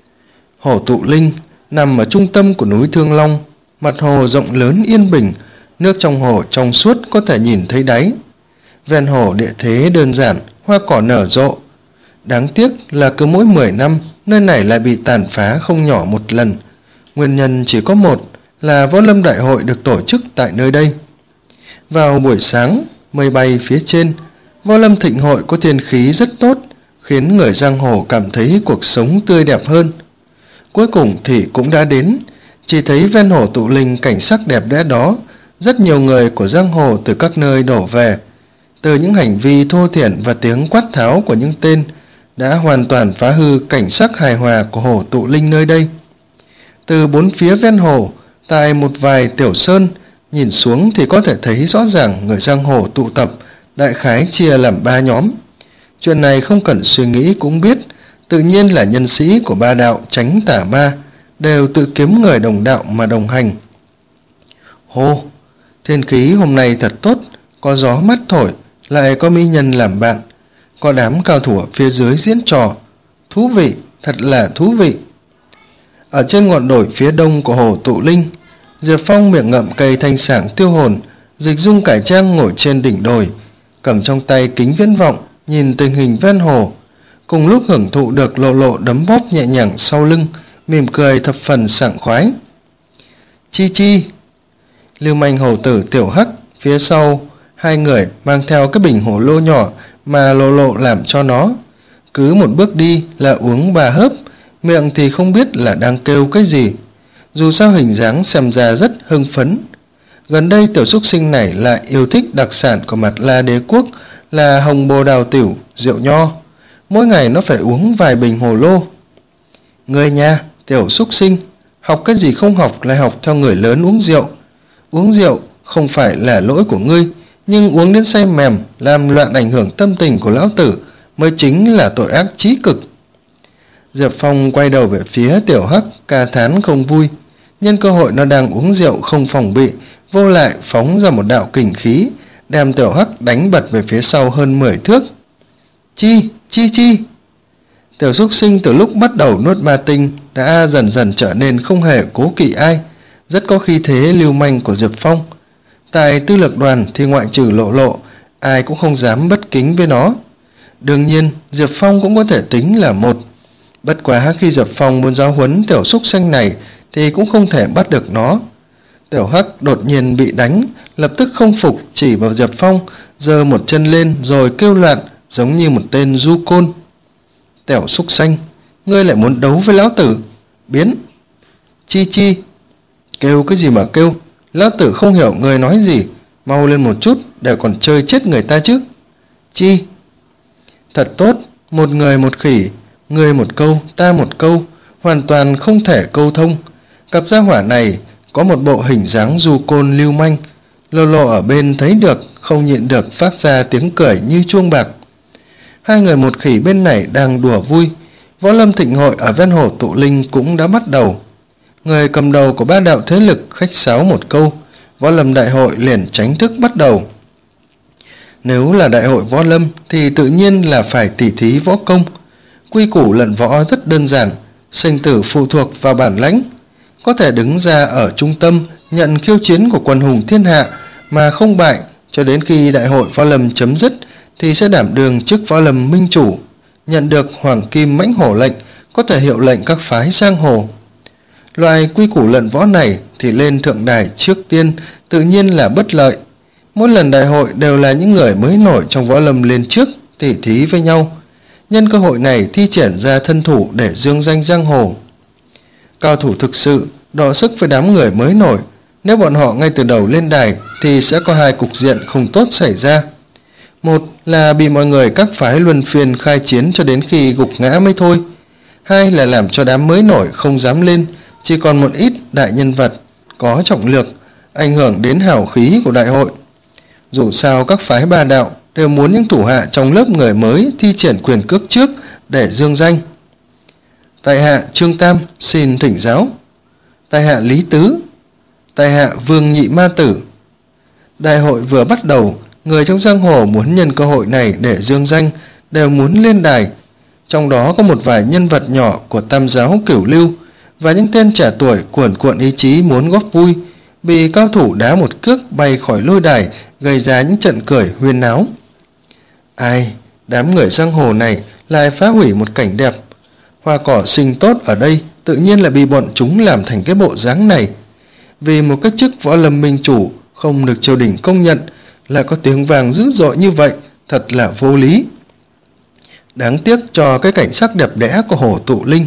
Hồ Tụ Linh nằm ở trung tâm của núi Thương Long, mặt hồ rộng lớn yên bình, nước trong hồ trong suốt có thể nhìn thấy đáy. Ven hồ địa thế đơn giản, hoa cỏ nở rộ. Đáng tiếc là cứ mỗi mười năm, nơi này lại bị tàn phá không nhỏ một lần. Nguyên nhân chỉ có một, là võ lâm đại hội được tổ chức tại nơi đây. Vào buổi sáng, mây bay phía trên, võ lâm thịnh hội có thiên khí rất tốt, khiến người giang hồ cảm thấy cuộc sống tươi đẹp hơn. Cuối cùng thì cũng đã đến, chỉ thấy ven hồ Tụ Linh cảnh sắc đẹp đẽ đó, rất nhiều người của giang hồ từ các nơi đổ về. Từ những hành vi thô thiển và tiếng quát tháo của những tên đã hoàn toàn phá hư cảnh sắc hài hòa của hồ Tụ Linh nơi đây. Từ bốn phía ven hồ, tại một vài tiểu sơn, nhìn xuống thì có thể thấy rõ ràng người giang hồ tụ tập, đại khái chia làm ba nhóm. Chuyện này không cần suy nghĩ cũng biết, tự nhiên là nhân sĩ của ba đạo tránh tả ma, đều tự kiếm người đồng đạo mà đồng hành. Hô, thiên khí hôm nay thật tốt, có gió mát thổi, lại có mỹ nhân làm bạn, có đám cao thủ ở phía dưới diễn trò. Thú vị, thật là thú vị. Ở trên ngọn đồi phía đông của hồ Tụ Linh, Diệp Phong miệng ngậm cây thanh sảng tiêu hồn, Dịch Dung cải trang ngồi trên đỉnh đồi, cầm trong tay kính viễn vọng, nhìn tình hình ven hồ, cùng lúc hưởng thụ được Lộ Lộ đấm bóp nhẹ nhàng sau lưng, mỉm cười thập phần sảng khoái. Chi chi. Lưu manh hầu tử Tiểu Hắc phía sau hai người mang theo cái bình hồ lô nhỏ mà Lộ Lộ làm cho nó, cứ một bước đi là uống ba hớp, miệng thì không biết là đang kêu cái gì, dù sao hình dáng xem ra rất hưng phấn. Gần đây tiểu súc sinh này lại yêu thích đặc sản của Mặt La Đế quốc là hồng bồ đào tiểu, rượu nho, mỗi ngày nó phải uống vài bình hồ lô. Người nhà, tiểu súc sinh, học cái gì không học lại học theo người lớn uống rượu. Uống rượu không phải là lỗi của ngươi, nhưng uống đến say mềm, làm loạn ảnh hưởng tâm tình của lão tử mới chính là tội ác chí cực. Diệp Phong quay đầu về phía Tiểu Hắc, ca thán không vui. Nhân cơ hội nó đang uống rượu không phòng bị, vô lại phóng ra một đạo kình khí, đem Tiểu Hắc đánh bật về phía sau hơn mười thước. Chi, chi chi. Tiểu súc sinh từ lúc bắt đầu nuốt ma tinh đã dần dần trở nên không hề cố kỵ ai, rất có khí thế lưu manh của Diệp Phong. Tại tư lược đoàn thì ngoại trừ Lộ Lộ, ai cũng không dám bất kính với nó. Đương nhiên, Diệp Phong cũng có thể tính là một. Bất quá khi Diệp Phong muốn giáo huấn tiểu súc sinh này thì cũng không thể bắt được nó. Tiểu Hắc đột nhiên bị đánh, lập tức không phục chỉ vào Diệp Phong, giơ một chân lên rồi kêu loạn giống như một tên du côn. Tiểu súc sinh, ngươi lại muốn đấu với lão tử? Biến! Chi chi! Kêu cái gì mà kêu? Lão tử không hiểu ngươi nói gì, mau lên một chút để còn chơi chết người ta chứ. Chi! Thật tốt, một người một khỉ, ngươi một câu, ta một câu, hoàn toàn không thể câu thông. Cặp gia hỏa này có một bộ hình dáng du côn lưu manh, Lộ Lộ ở bên thấy được không nhịn được phát ra tiếng cười như chuông bạc. Hai người một khỉ bên này đang đùa vui, võ lâm thịnh hội ở ven hồ Tụ Linh cũng đã bắt đầu. Người cầm đầu của ba đạo thế lực khách sáo một câu, võ lâm đại hội liền chính thức bắt đầu. Nếu là đại hội võ lâm thì tự nhiên là phải tỉ thí võ công. Quy củ luận võ rất đơn giản, sinh tử phụ thuộc vào bản lãnh. Có thể đứng ra ở trung tâm nhận khiêu chiến của quần hùng thiên hạ mà không bại cho đến khi đại hội võ lâm chấm dứt thì sẽ đảm đương chức võ lâm minh chủ, nhận được hoàng kim mãnh hổ lệnh, có thể hiệu lệnh các phái giang hồ. Loại quy củ luận võ này thì lên thượng đài trước tiên tự nhiên là bất lợi. Mỗi lần đại hội đều là những người mới nổi trong võ lâm lên trước tỉ thí với nhau, nhân cơ hội này thi triển ra thân thủ để dương danh giang hồ. Cao thủ thực sự đọ sức với đám người mới nổi, nếu bọn họ ngay từ đầu lên đài thì sẽ có hai cục diện không tốt xảy ra. Một là bị mọi người các phái luân phiên khai chiến cho đến khi gục ngã mới thôi. Hai là làm cho đám mới nổi không dám lên, chỉ còn một ít đại nhân vật có trọng lược, ảnh hưởng đến hào khí của đại hội. Dù sao các phái ba đạo đều muốn những thủ hạ trong lớp người mới thi triển quyền cước trước để dương danh. Tại hạ Trương Tam xin thỉnh giáo. Tại hạ Lý Tứ. Tại hạ Vương Nhị Ma Tử. Đại hội vừa bắt đầu, người trong giang hồ muốn nhân cơ hội này để dương danh đều muốn lên đài. Trong đó có một vài nhân vật nhỏ của Tam giáo Cửu Lưu và những tên trẻ tuổi cuồn cuộn ý chí muốn góp vui, bị cao thủ đá một cước bay khỏi lôi đài, gây ra những trận cười huyên náo. Ai, đám người giang hồ này lại phá hủy một cảnh đẹp. Hoa cỏ xinh tốt ở đây tự nhiên là bị bọn chúng làm thành cái bộ dáng này. Vì một cái chức võ lâm minh chủ không được triều đình công nhận, lại có tiếng vàng dữ dội như vậy, thật là vô lý. Đáng tiếc cho cái cảnh sắc đẹp đẽ của hồ Tụ Linh.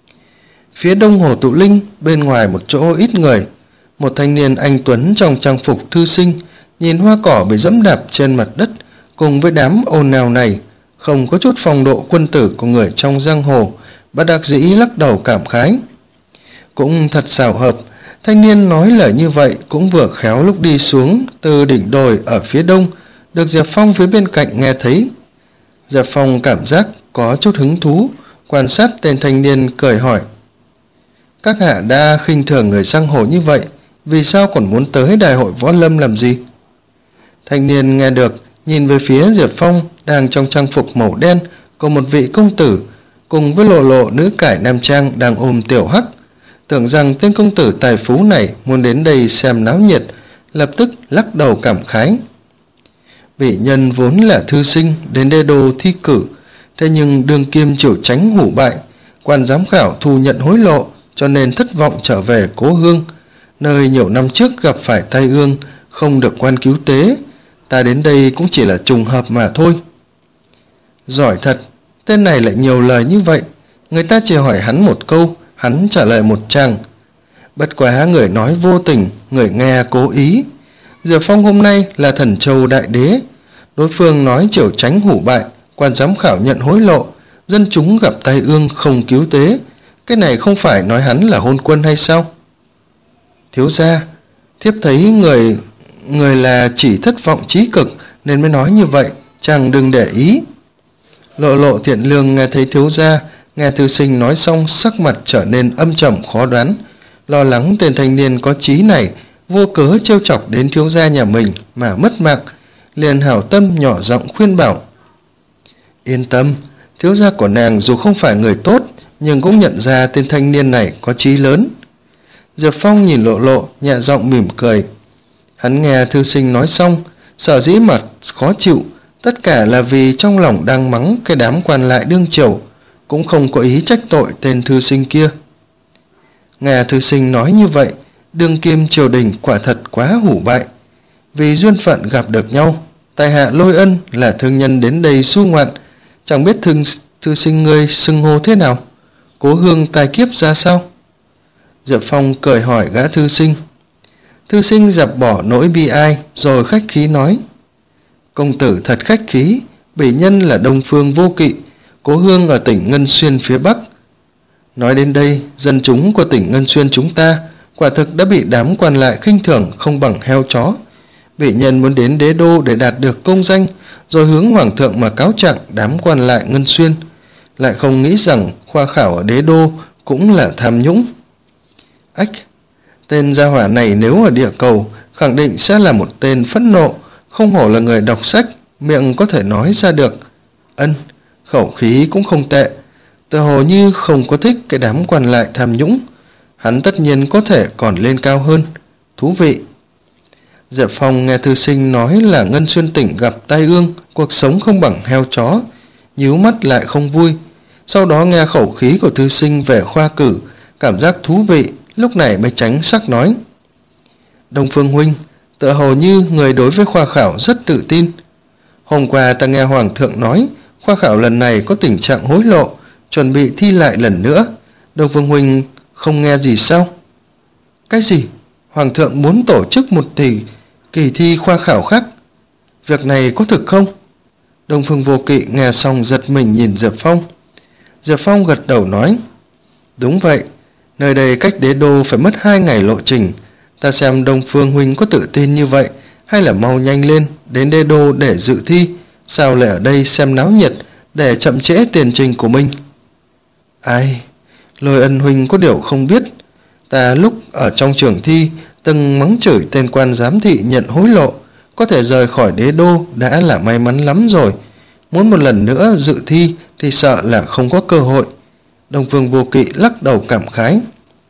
Phía đông hồ Tụ Linh, bên ngoài một chỗ ít người, một thanh niên anh tuấn trong trang phục thư sinh nhìn hoa cỏ bị dẫm đạp trên mặt đất cùng với đám ồn ào này, không có chút phong độ quân tử của người trong giang hồ, bất đắc dĩ lắc đầu cảm khái. Cũng thật xảo hợp, thanh niên nói lời như vậy cũng vừa khéo lúc đi xuống từ đỉnh đồi ở phía đông, được Diệp Phong phía bên cạnh nghe thấy. Diệp Phong cảm giác có chút hứng thú, quan sát tên thanh niên cười hỏi: các hạ đã khinh thường người giang hồ như vậy, vì sao còn muốn tới đại hội võ lâm làm gì? Thanh niên nghe được, nhìn về phía Diệp Phong đang trong trang phục màu đen của một vị công tử, cùng với lộ lộ nữ cải nam trang đang ôm tiểu hắc, tưởng rằng tên công tử tài phú này muốn đến đây xem náo nhiệt, lập tức lắc đầu cảm khái. Vị nhân vốn là thư sinh đến đê đô thi cử, thế nhưng đương kim chịu tránh hủ bại, quan giám khảo thu nhận hối lộ, cho nên thất vọng trở về cố hương, nơi nhiều năm trước gặp phải tai ương, không được quan cứu tế. Ta đến đây cũng chỉ là trùng hợp mà thôi. Giỏi thật, tên này lại nhiều lời như vậy. Người ta chỉ hỏi hắn một câu, hắn trả lời một tràng. Bất quá người nói vô tình, người nghe cố ý. Diệp Phong hôm nay là thần châu đại đế, đối phương nói triều tránh hủ bại, quan giám khảo nhận hối lộ, dân chúng gặp tai ương không cứu tế. Cái này không phải nói hắn là hôn quân hay sao? Thiếu gia, thiếp thấy người người là chỉ thất vọng chí cực nên mới nói như vậy, chàng đừng để ý. Lộ lộ thiện lương nghe thấy thiếu gia, nghe thư sinh nói xong sắc mặt trở nên âm trầm khó đoán, lo lắng tên thanh niên có trí này vô cớ trêu chọc đến thiếu gia nhà mình mà mất mạng, liền hảo tâm nhỏ giọng khuyên bảo: yên tâm, thiếu gia của nàng dù không phải người tốt nhưng cũng nhận ra tên thanh niên này có trí lớn. Diệp Phong nhìn lộ lộ, nhẹ giọng mỉm cười. Hắn nghe thư sinh nói xong, sở dĩ mặt khó chịu, tất cả là vì trong lòng đang mắng cái đám quan lại đương triều, cũng không có ý trách tội tên thư sinh kia. Nghe thư sinh nói như vậy, đương kim triều đình quả thật quá hủ bại. Vì duyên phận gặp được nhau, tại hạ Lôi Ân là thương nhân đến đây du ngoạn, chẳng biết thư, thư sinh ngươi xưng hô thế nào, cố hương tài kiếp ra sao? Diệp Phong cười hỏi gã thư sinh. Thư sinh dập bỏ nỗi bi ai rồi khách khí nói: công tử thật khách khí, bỉ nhân là Đông Phương Vô Kỵ, cố hương ở tỉnh Ngân Xuyên phía Bắc. Nói đến đây, dân chúng của tỉnh Ngân Xuyên chúng ta quả thực đã bị đám quan lại khinh thường không bằng heo chó, Vị nhân muốn đến đế đô để đạt được công danh, rồi hướng hoàng thượng mà cáo trạng đám quan lại Ngân Xuyên, lại không nghĩ rằng khoa khảo ở đế đô cũng là tham nhũng. Ách, tên gia hỏa này nếu ở địa cầu khẳng định sẽ là một tên phẫn nộ, không hổ là người đọc sách, miệng có thể nói ra được. Ân, khẩu khí cũng không tệ, tựa hồ như không có thích cái đám quan lại tham nhũng. Hắn tất nhiên có thể còn lên cao hơn. Thú vị. Diệp Phong nghe thư sinh nói là Ngân Xuyên tỉnh gặp tai ương, cuộc sống không bằng heo chó, nhíu mắt lại không vui. Sau đó nghe khẩu khí của thư sinh về khoa cử, cảm giác thú vị, lúc này mới tránh sắc nói: Đông Phương huynh, tựa hồ như người đối với khoa khảo rất tự tin. Hôm qua ta nghe hoàng thượng nói khoa khảo lần này có tình trạng hối lộ, chuẩn bị thi lại lần nữa. Đông Phương huynh không nghe gì sao? Cái gì? Hoàng thượng muốn tổ chức một tỷ kỳ thi khoa khảo khác? Việc này có thực không? Đông Phương Vô Kỵ nghe xong giật mình nhìn Diệp Phong. Diệp Phong gật đầu nói: Đúng vậy, nơi đây cách đế đô phải mất hai ngày lộ trình. Ta xem Đông Phương huynh có tự tin như vậy, hay là mau nhanh lên đến đế đô để dự thi, sao lại ở đây xem náo nhiệt để chậm trễ tiền trình của mình? Ai, Lôi Ân huynh có điều không biết, ta lúc ở trong trường thi từng mắng chửi tên quan giám thị nhận hối lộ, có thể rời khỏi đế đô đã là may mắn lắm rồi. Muốn một lần nữa dự thi thì sợ là không có cơ hội. Đông Phương Vô Kỵ lắc đầu cảm khái.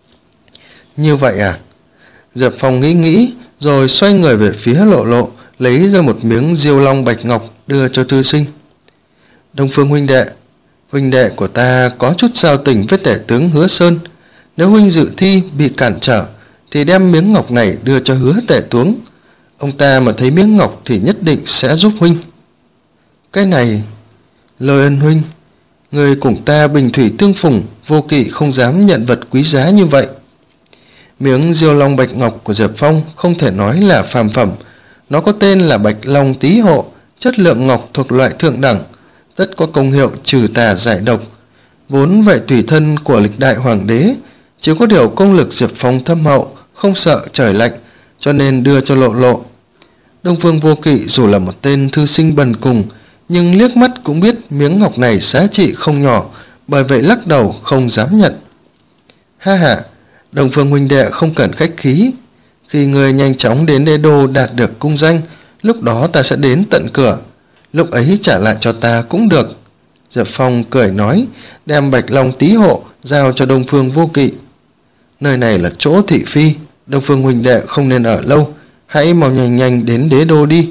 Như vậy à? Diệp Phong nghĩ nghĩ rồi xoay người về phía Lộ Lộ, lấy ra một miếng diêu long bạch ngọc đưa cho thư sinh. Đông Phương huynh đệ, huynh đệ của ta có chút giao tình với tể tướng Hứa Sơn. Nếu huynh dự thi bị cản trở thì đem miếng ngọc này đưa cho Hứa tể tướng. Ông ta mà thấy miếng ngọc thì nhất định sẽ giúp huynh. Cái này... Lôi Ân huynh, người cùng ta bình thủy tương phùng, Vô Kỵ không dám nhận vật quý giá như vậy. Miếng diêu long bạch ngọc của Diệp Phong không thể nói là phàm phẩm. Nó có tên là Bạch Long Tý Hộ, chất lượng ngọc thuộc loại thượng đẳng, tất có công hiệu trừ tà giải độc. Vốn vậy tùy thân của lịch đại hoàng đế, chỉ có điều công lực Diệp Phong thâm hậu, không sợ trời lạnh, cho nên đưa cho Lộ Lộ. Đông Phương Vô Kỵ dù là một tên thư sinh bần cùng, nhưng liếc mắt cũng biết miếng ngọc này giá trị không nhỏ, bởi vậy lắc đầu không dám nhận. Ha ha, Đông Phương huynh đệ không cần khách khí, khi người nhanh chóng đến đế đô đạt được cung danh, lúc đó ta sẽ đến tận cửa, lúc ấy trả lại cho ta cũng được. Diệp Phong cười nói, đem Bạch Long Tý Hộ giao cho Đông Phương Vô Kỵ. Nơi này là chỗ thị phi, Đông Phương huynh đệ không nên ở lâu, hãy mau nhanh nhanh đến đế đô đi.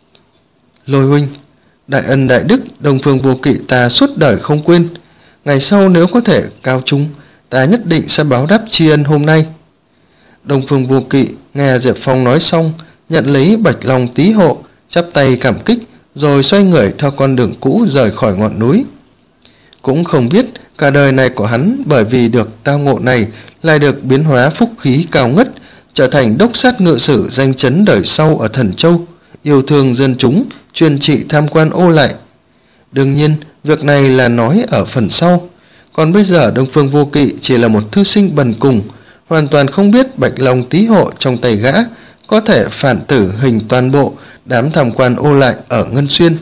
Lôi huynh, đại ân đại đức Đông Phương Vô Kỵ ta suốt đời không quên, ngày sau nếu có thể cao trung, ta nhất định sẽ báo đáp tri ân hôm nay. Đông Phương Vô Kỵ nghe Diệp Phong nói xong, nhận lấy Bạch Long Tý Hộ, chắp tay cảm kích, rồi xoay người theo con đường cũ rời khỏi ngọn núi. Cũng không biết cả đời này của hắn bởi vì được tao ngộ này lại được biến hóa phúc khí cao ngất, trở thành đốc sát ngự sử danh chấn đời sau ở Thần Châu, yêu thương dân chúng, chuyên trị tham quan ô lại. Đương nhiên, việc này là nói ở phần sau. Còn bây giờ Đông Phương Vô Kỵ chỉ là một thư sinh bần cùng, hoàn toàn không biết Bạch Long Tý Hộ trong tay gã có thể phản tử hình toàn bộ đám tham quan ô lại ở Ngân Xuyên.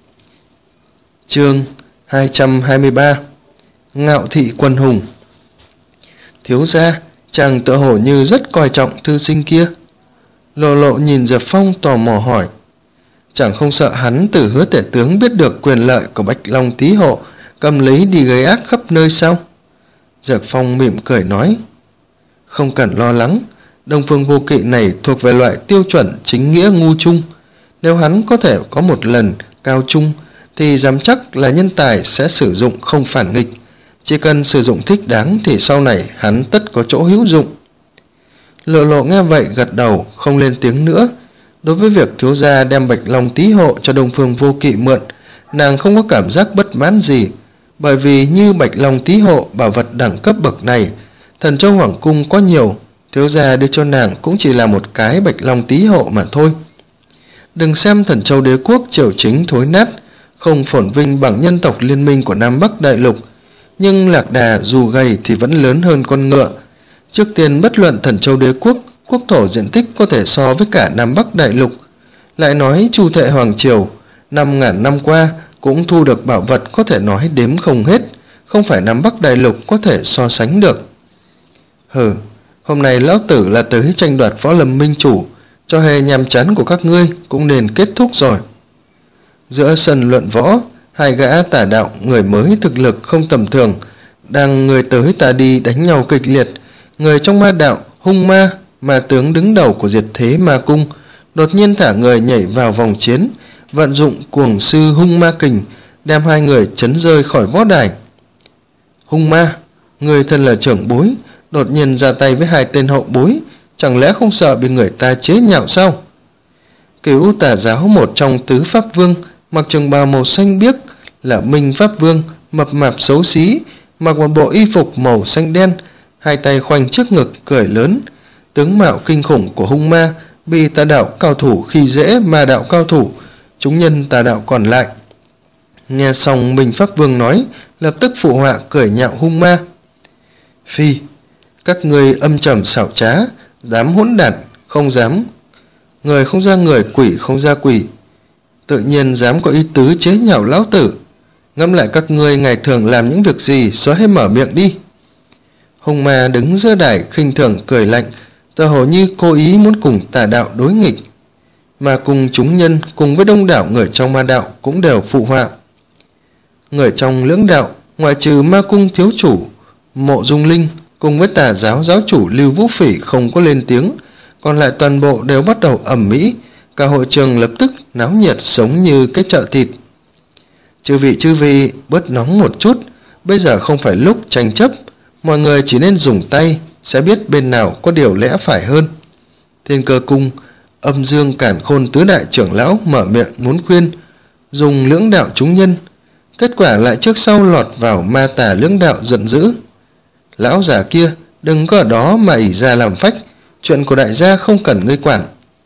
Chương hai trăm hai mươi ba. Ngạo thị quân hùng. Thiếu gia, chàng tựa hồ như rất coi trọng thư sinh kia. Lộ Lộ nhìn Diệp Phong tò mò hỏi. Chẳng không sợ hắn từ Hứa tể tướng biết được quyền lợi của Bạch Long Tý Hộ, cầm lấy đi gây ác khắp nơi sao? Diệp Phong mỉm cười nói. Không cần lo lắng, Đông Phương Vô Kỵ này thuộc về loại tiêu chuẩn chính nghĩa ngu trung. Nếu hắn có thể có một lần cao trung, thì dám chắc là nhân tài sẽ sử dụng không phản nghịch. Chỉ cần sử dụng thích đáng thì sau này hắn tất có chỗ hữu dụng. Lộ Lộ nghe vậy gật đầu, không lên tiếng nữa. Đối với việc thiếu gia đem Bạch Long Tý Hộ cho Đông Phương Vô Kỵ mượn, nàng không có cảm giác bất mãn gì, bởi vì như Bạch Long Tý Hộ bảo vật đẳng cấp bậc này, Thần Châu Hoàng Cung có nhiều, thiếu gia đưa cho nàng cũng chỉ là một cái Bạch Long Tý Hộ mà thôi. Đừng xem Thần Châu Đế quốc triều chính thối nát, không phồn vinh bằng nhân tộc liên minh của Nam Bắc Đại Lục, nhưng lạc đà dù gầy thì vẫn lớn hơn con ngựa. Trước tiên bất luận Thần Châu Đế quốc, quốc thổ diện tích có thể so với cả Nam Bắc Đại Lục, lại nói Chu Thệ Hoàng Triều năm ngàn năm qua cũng thu được bảo vật có thể nói đếm không hết, không phải Nam Bắc Đại Lục có thể so sánh được. Hừ, hôm nay lão tử là tới tranh đoạt võ lâm minh chủ, cho hề nhàm chán của các ngươi cũng nên kết thúc rồi. Giữa sân luận võ, hai gã tà đạo người mới thực lực không tầm thường đang người tới ta đi đánh nhau kịch liệt. Người trong ma đạo Hung Ma, ma tướng đứng đầu của Diệt Thế Ma Cung, đột nhiên thả người nhảy vào vòng chiến, vận dụng Cuồng Sư Hung Ma Kình đem hai người chấn rơi khỏi võ đài. Hung Ma, người thân là trưởng bối, đột nhiên ra tay với hai tên hậu bối, chẳng lẽ không sợ bị người ta chế nhạo sao? Cửu Tà Giáo một trong tứ pháp vương, mặc trường bào màu xanh biếc, là Minh Pháp Vương, mập mạp xấu xí, mặc một bộ y phục màu xanh đen, hai tay khoanh trước ngực cười lớn. Tướng mạo kinh khủng của Hung Ma bị tà đạo cao thủ khi dễ ma đạo cao thủ, chúng nhân tà đạo còn lại nghe xong Minh Pháp Vương nói, lập tức phụ họa cười nhạo Hung Ma. Phi, các ngươi âm trầm xảo trá, dám hỗn đản, không dám người không ra người, quỷ không ra quỷ, tự nhiên dám có ý tứ chế nhạo lão tử. Ngẫm lại các ngươi ngày thường làm những việc gì, xóa hết mở miệng đi. Hung Ma đứng giữa đài khinh thường cười lạnh, tựa hồ như cố ý muốn cùng tà đạo đối nghịch, mà cùng chúng nhân cùng với đông đảo người trong ma đạo cũng đều phụ họa. Người trong lưỡng đạo ngoại trừ Ma Cung thiếu chủ Mộ Dung Linh cùng với Tà Giáo giáo chủ Lưu Vũ Phỉ không có lên tiếng, còn lại toàn bộ đều bắt đầu ầm ĩ, cả hội trường lập tức náo nhiệt giống như cái chợ thịt. Chư vị chư vị, bớt nóng một chút, bây giờ không phải lúc tranh chấp, mọi người chỉ nên dùng tay sẽ biết bên nào có điều lẽ phải hơn. Thiên Cơ Cung, Âm Dương Cản Khôn tứ đại trưởng lão mở miệng muốn khuyên dùng lưỡng đạo chúng nhân, kết quả lại trước sau lọt vào ma tà lưỡng đạo giận dữ. Lão già kia, đừng có ở đó mà ỷ ra làm phách, chuyện của đại gia không cần ngươi quản.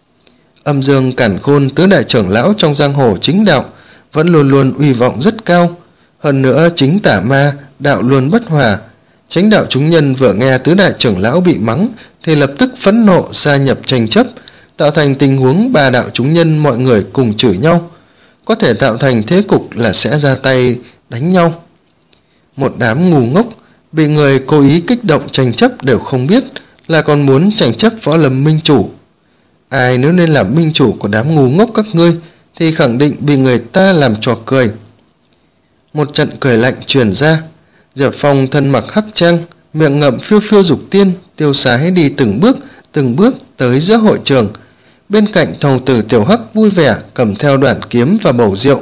Âm Dương Cản Khôn tứ đại trưởng lão trong giang hồ chính đạo vẫn luôn luôn uy vọng rất cao, hơn nữa chính tả ma đạo luôn bất hòa. Chánh đạo chúng nhân vừa nghe tứ đại trưởng lão bị mắng thì lập tức phẫn nộ gia nhập tranh chấp, tạo thành tình huống ba đạo chúng nhân mọi người cùng chửi nhau, có thể tạo thành thế cục là sẽ ra tay đánh nhau. Một đám ngu ngốc bị người cố ý kích động tranh chấp đều không biết là còn muốn tranh chấp võ lâm minh chủ. Ai nếu nên làm minh chủ của đám ngu ngốc các ngươi thì khẳng định bị người ta làm trò cười. Một trận cười lạnh truyền ra. Diệp Phong thân mặc hắc trang, miệng ngậm phiêu phiêu dục tiên, tiêu sái đi từng bước từng bước tới giữa hội trường. Bên cạnh thầu tử Tiểu Hắc vui vẻ cầm theo đoạn kiếm và bầu rượu.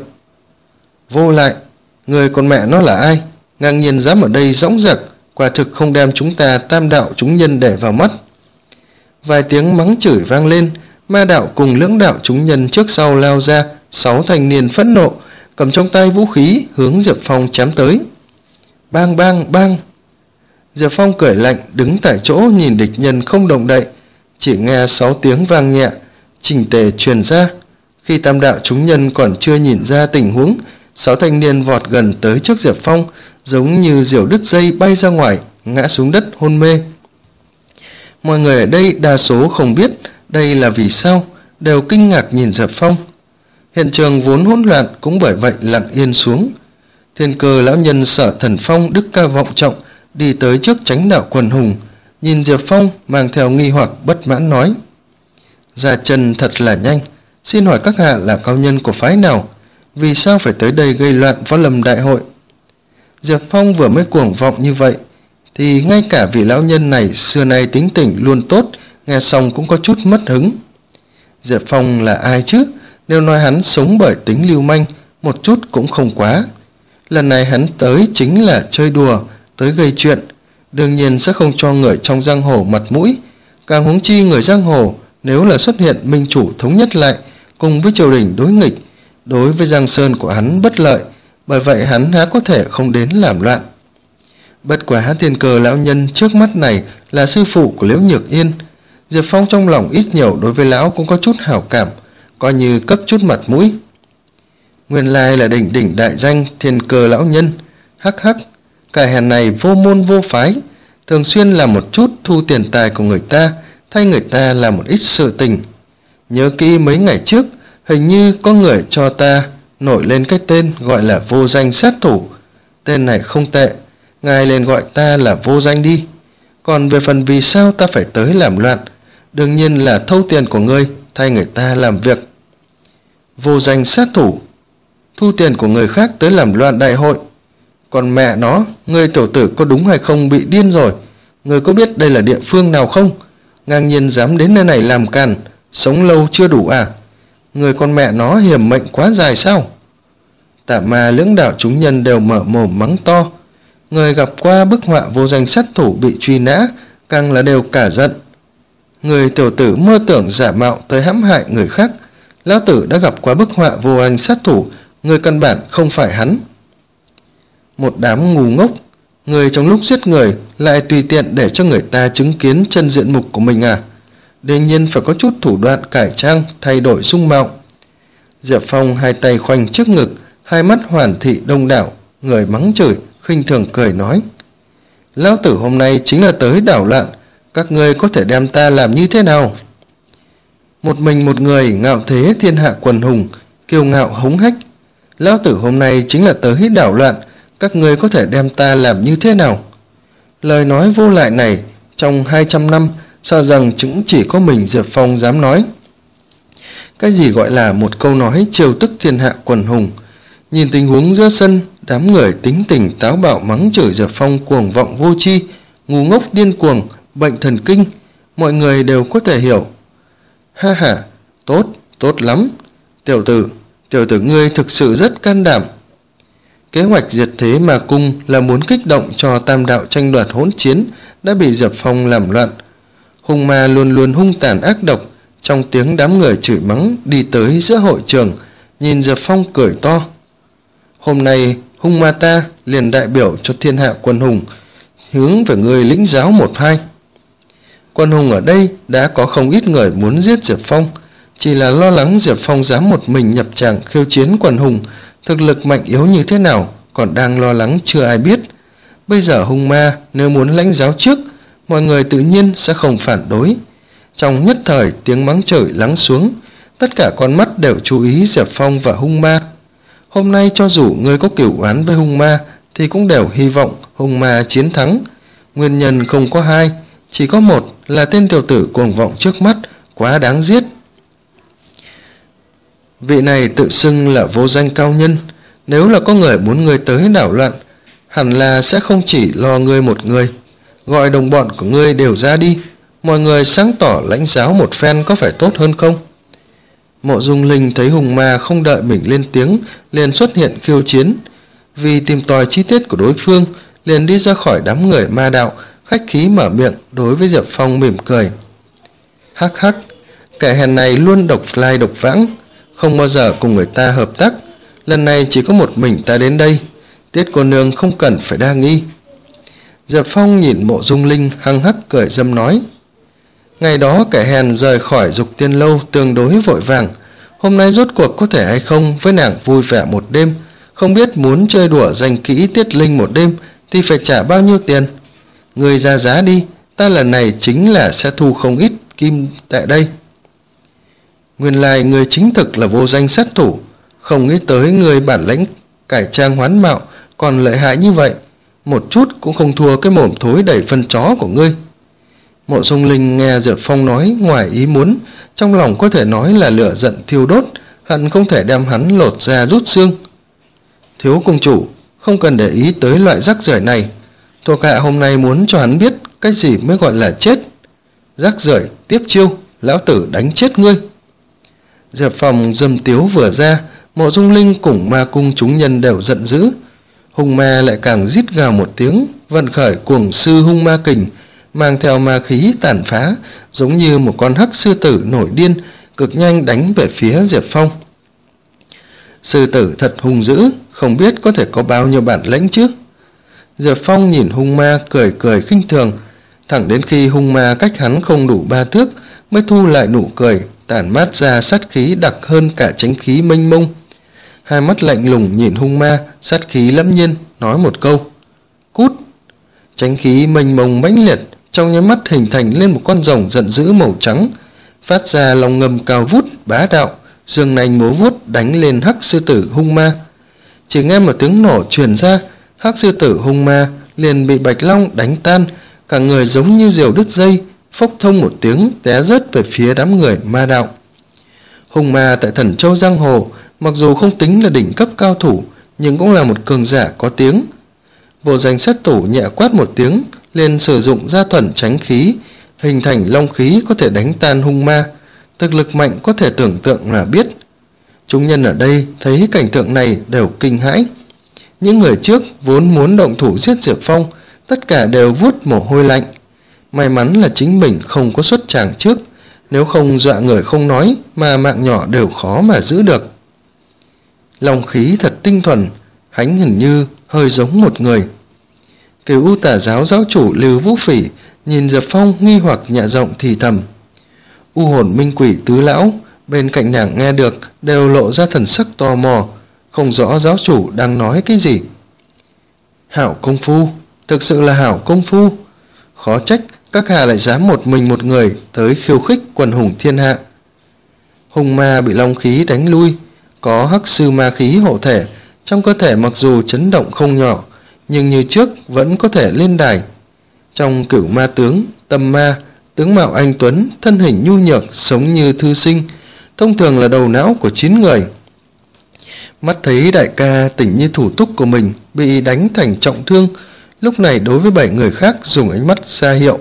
Vô lại, người con mẹ nó là ai, ngang nhiên dám ở đây dõng dạc, quả thực không đem chúng ta tam đạo chúng nhân để vào mắt. Vài tiếng mắng chửi vang lên, ma đạo cùng lưỡng đạo chúng nhân trước sau lao ra, sáu thanh niên phẫn nộ cầm trong tay vũ khí hướng Diệp Phong chém tới. Bang bang bang. Diệp Phong cười lạnh đứng tại chỗ nhìn địch nhân không động đậy, chỉ nghe sáu tiếng vang nhẹ chỉnh tề truyền ra. Khi tam đạo chúng nhân còn chưa nhìn ra tình huống, sáu thanh niên vọt gần tới trước Diệp Phong, giống như diều đứt dây bay ra ngoài, ngã xuống đất hôn mê. Mọi người ở đây đa số không biết đây là vì sao, đều kinh ngạc nhìn Diệp Phong. Hiện trường vốn hỗn loạn cũng bởi vậy lặng yên xuống. Thiên Cơ lão nhân Sở Thần Phong đức cao vọng trọng đi tới trước chánh đạo quần hùng, nhìn Diệp Phong mang theo nghi hoặc bất mãn nói: Ra chân thật là nhanh, xin hỏi các hạ là cao nhân của phái nào, vì sao phải tới đây gây loạn võ lâm đại hội? Diệp Phong vừa mới cuồng vọng như vậy thì ngay cả vị lão nhân này xưa nay tính tình luôn tốt, nghe xong cũng có chút mất hứng. Diệp Phong là ai chứ? Nếu nói hắn sống bởi tính lưu manh, một chút cũng không quá. Lần này hắn tới chính là chơi đùa, tới gây chuyện, đương nhiên sẽ không cho người trong giang hồ mặt mũi. Càng huống chi người giang hồ nếu là xuất hiện minh chủ thống nhất lại cùng với triều đình đối nghịch, đối với Giang Sơn của hắn bất lợi, bởi vậy hắn há có thể không đến làm loạn. Bất quá Thiên Cơ lão nhân trước mắt này là sư phụ của Liễu Nhược Yên, Diệp Phong trong lòng ít nhiều đối với lão cũng có chút hảo cảm, coi như cấp chút mặt mũi. Nguyên lai là đỉnh đỉnh đại danh Thiên Cơ lão nhân, hắc hắc, cái hèn này vô môn vô phái, thường xuyên làm một chút thu tiền tài của người ta, thay người ta làm một ít sự tình. Nhớ kỹ mấy ngày trước, Hình như có người cho ta nổi lên cái tên gọi là Vô Danh sát thủ. Tên này không tệ, ngài liền gọi ta là Vô Danh đi. Còn về phần vì sao ta phải tới làm loạn, đương nhiên là thâu tiền của ngươi thay người ta làm việc. Vô Danh sát thủ, thu tiền của người khác tới làm loạn đại hội. Còn mẹ nó, ngươi tiểu tử có đúng hay không bị điên rồi? Ngươi có biết đây là địa phương nào không? Ngang nhiên dám đến nơi này làm càn, sống lâu chưa đủ à? Người con mẹ nó hiểm mệnh quá dài sao? Tả Ma lưỡng đạo chúng nhân đều mở mồm mắng to. Người gặp qua bức họa Vô Danh sát thủ bị truy nã càng là đều cả giận. Người tiểu tử mơ tưởng giả mạo tới hãm hại người khác. Lão tử đã gặp qua bức họa Vô Danh sát thủ, người căn bản không phải hắn. Một đám ngu ngốc, người trong lúc giết người lại tùy tiện để cho người ta chứng kiến chân diện mục của mình à? Đương nhiên phải có chút thủ đoạn cải trang, thay đổi dung mạo. Diệp Phong hai tay khoanh trước ngực, hai mắt hoàn thị đông đảo, người mắng chửi, khinh thường cười nói: Lão tử hôm nay chính là tới đảo loạn, các ngươi có thể đem ta làm như thế nào? Một mình một người ngạo thế thiên hạ quần hùng, kiêu ngạo hống hách. Lão tử hôm nay chính là tới đảo loạn, các ngươi có thể đem ta làm như thế nào? Lời nói vô lại này trong hai trăm năm sợ rằng cũng chỉ có mình Diệp Phong dám nói. Cái gì gọi là một câu nói trêu tức thiên hạ quần hùng? Nhìn tình huống giữa sân, đám người tính tình táo bạo mắng chửi Diệp Phong cuồng vọng vô tri, ngu ngốc điên cuồng, bệnh thần kinh, mọi người đều có thể hiểu. Ha ha, tốt, tốt lắm. Tiểu tử, tiểu tử ngươi thực sự rất can đảm. Kế hoạch diệt thế mà cung là muốn kích động cho tam đạo tranh đoạt hỗn chiến đã bị Diệp Phong làm loạn. Hung ma luôn luôn hung tàn ác độc, trong tiếng đám người chửi mắng đi tới giữa hội trường, nhìn Diệp Phong cười to. Hôm nay hung ma ta liền đại biểu cho thiên hạ quân hùng, hướng về người lĩnh giáo một hai. Quân hùng ở đây đã có không ít người muốn giết Diệp Phong, chỉ là lo lắng Diệp Phong dám một mình nhập tràng khiêu chiến quần hùng, thực lực mạnh yếu như thế nào còn đang lo lắng chưa ai biết. Bây giờ hung ma nếu muốn lãnh giáo trước, mọi người tự nhiên sẽ không phản đối. Trong nhất thời tiếng mắng chửi lắng xuống, tất cả con mắt đều chú ý Diệp Phong và hung ma. Hôm nay cho dù người có cửu oán với hung ma thì cũng đều hy vọng hung ma chiến thắng. Nguyên nhân không có hai, chỉ có một là tên tiểu tử cuồng vọng trước mắt quá đáng giết. Vị này tự xưng là vô danh cao nhân, nếu là có người muốn ngươi tới đảo loạn, hẳn là sẽ không chỉ lo ngươi một người, gọi đồng bọn của ngươi đều ra đi, mọi người sáng tỏ lãnh giáo một phen có phải tốt hơn không? Mộ Dung Linh thấy hùng ma không đợi mình lên tiếng liền xuất hiện khiêu chiến, vì tìm tòi chi tiết của đối phương liền đi ra khỏi đám người ma đạo, khách khí mở miệng đối với Diệp Phong mỉm cười. Hắc hắc, kẻ hèn này luôn độc lai độc vãng, không bao giờ cùng người ta hợp tác, lần này chỉ có một mình ta đến đây, Tiết cô nương không cần phải đa nghi. Diệp Phong nhìn Mộ Dung Linh hăng hắc cười dâm nói. Ngày đó kẻ hèn rời khỏi Dục Tiên lâu tương đối vội vàng, hôm nay rốt cuộc có thể hay không với nàng vui vẻ một đêm, không biết muốn chơi đùa giành kỹ Tiết Linh một đêm thì phải trả bao nhiêu tiền. Người ra giá đi, ta lần này chính là sẽ thu không ít kim tại đây. Nguyên lai người chính thực là vô danh sát thủ, không nghĩ tới người bản lĩnh cải trang hoán mạo còn lợi hại như vậy, một chút cũng không thua cái mồm thối đầy phân chó của ngươi. Mộ Dung Linh nghe Diệp Phong nói ngoài ý muốn, trong lòng có thể nói là lửa giận thiêu đốt, hận không thể đem hắn lột ra rút xương. Thiếu công chủ, không cần để ý tới loại rắc rưởi này, thuộc hạ hôm nay muốn cho hắn biết cách gì mới gọi là chết. Rắc rưởi, tiếp chiêu, lão tử đánh chết ngươi. Diệp Phong dâm tiếu vừa ra, Mộ Dung Linh cùng ma cung chúng nhân đều giận dữ. Hung ma lại càng rít gào một tiếng, vận khởi cuồng sư hung ma kình, mang theo ma khí tàn phá, giống như một con hắc sư tử nổi điên, cực nhanh đánh về phía Diệp Phong. Sư tử thật hung dữ, không biết có thể có bao nhiêu bản lĩnh chứ. Diệp Phong nhìn hung ma cười cười khinh thường, thẳng đến khi hung ma cách hắn không đủ ba thước mới thu lại nụ cười, tản mát ra sát khí đặc hơn cả chánh khí mênh mông. Hai mắt lạnh lùng nhìn hung ma, sát khí lẫm nhiên, nói một câu. Cút! Chánh khí mênh mông mãnh liệt, trong nháy mắt hình thành lên một con rồng giận dữ màu trắng, phát ra lòng ngầm cao vút, bá đạo, dương nanh múa vuốt đánh lên hắc sư tử hung ma. Chỉ nghe một tiếng nổ truyền ra, hắc sư tử hung ma liền bị Bạch Long đánh tan, cả người giống như diều đứt dây, phốc thông một tiếng té rớt về phía đám người ma đạo. Hung ma tại Thần Châu giang hồ mặc dù không tính là đỉnh cấp cao thủ, nhưng cũng là một cường giả có tiếng. Vô Danh sát thủ nhẹ quát một tiếng, liền sử dụng gia thuần tránh khí, hình thành long khí có thể đánh tan hung ma. Thực lực mạnh có thể tưởng tượng là biết. Chúng nhân ở đây thấy cảnh tượng này đều kinh hãi. Những người trước vốn muốn động thủ giết Diệp Phong, tất cả đều vuốt mồ hôi lạnh. May mắn là chính mình không có xuất tràng trước, nếu không dọa người không nói mà mạng nhỏ đều khó mà giữ được. Long khí thật tinh thuần, hắn hình như hơi giống một người. Cửu U Tà giáo giáo chủ Lưu Vũ Phỉ nhìn Diệp Phong nghi hoặc nhẹ giọng thì thầm. U Hồn Minh Quỷ tứ lão bên cạnh nàng nghe được đều lộ ra thần sắc tò mò, không rõ giáo chủ đang nói cái gì. Hảo công phu, thực sự là hảo công phu. Khó trách các hạ lại dám một mình một người tới khiêu khích quần hùng thiên hạ. Hùng ma bị long khí đánh lui, có hắc sư ma khí hộ thể, trong cơ thể mặc dù chấn động không nhỏ, nhưng như trước vẫn có thể lên đài. Trong Cửu Ma tướng, Tâm Ma, tướng mạo anh tuấn, thân hình nhu nhược, sống như thư sinh, thông thường là đầu não của chín người. Mắt thấy đại ca tỉnh như thủ túc của mình bị đánh thành trọng thương, lúc này đối với bảy người khác dùng ánh mắt ra hiệu.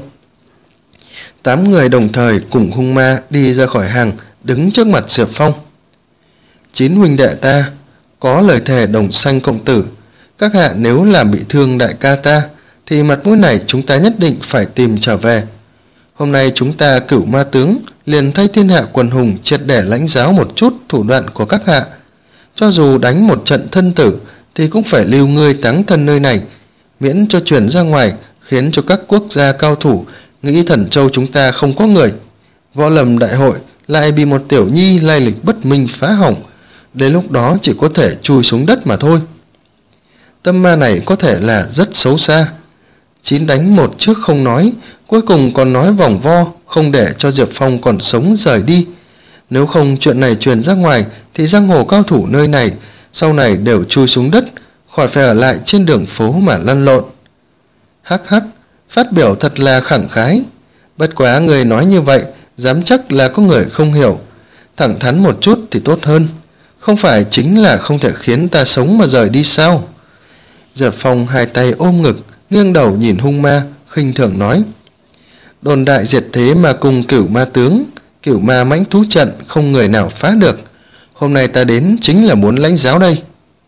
Tám người đồng thời cùng hung ma đi ra khỏi hàng, đứng trước mặt Diệp Phong. Chín huynh đệ ta, có lời thề đồng sanh cộng tử, các hạ nếu làm bị thương đại ca ta, thì mặt mũi này chúng ta nhất định phải tìm trở về. Hôm nay chúng ta Cửu Ma tướng liền thay thiên hạ quần hùng triệt để lãnh giáo một chút thủ đoạn của các hạ. Cho dù đánh một trận thân tử thì cũng phải lưu ngươi táng thân nơi này, miễn cho truyền ra ngoài, khiến cho các quốc gia cao thủ nghĩ Thần Châu chúng ta không có người. Võ lâm đại hội lại bị một tiểu nhi lai lịch bất minh phá hỏng, đến lúc đó chỉ có thể chui xuống đất mà thôi. Tâm ma này có thể là rất xấu xa. Chín đánh một trước không nói, cuối cùng còn nói vòng vo, không để cho Diệp Phong còn sống rời đi. Nếu không chuyện này truyền ra ngoài thì giang hồ cao thủ nơi này sau này đều chui xuống đất, khỏi phải ở lại trên đường phố mà lăn lộn. Hắc hắc, phát biểu thật là khẳng khái. Bất quá người nói như vậy, dám chắc là có người không hiểu. Thẳng thắn một chút thì tốt hơn. Không phải chính là không thể khiến ta sống mà rời đi sao? Diệp Phong hai tay ôm ngực, nghiêng đầu nhìn hung ma, khinh thường nói. Đồn đại diệt thế mà cùng Cửu Ma tướng, Cửu Ma mãnh thú trận không người nào phá được. Hôm nay ta đến chính là muốn lãnh giáo đây.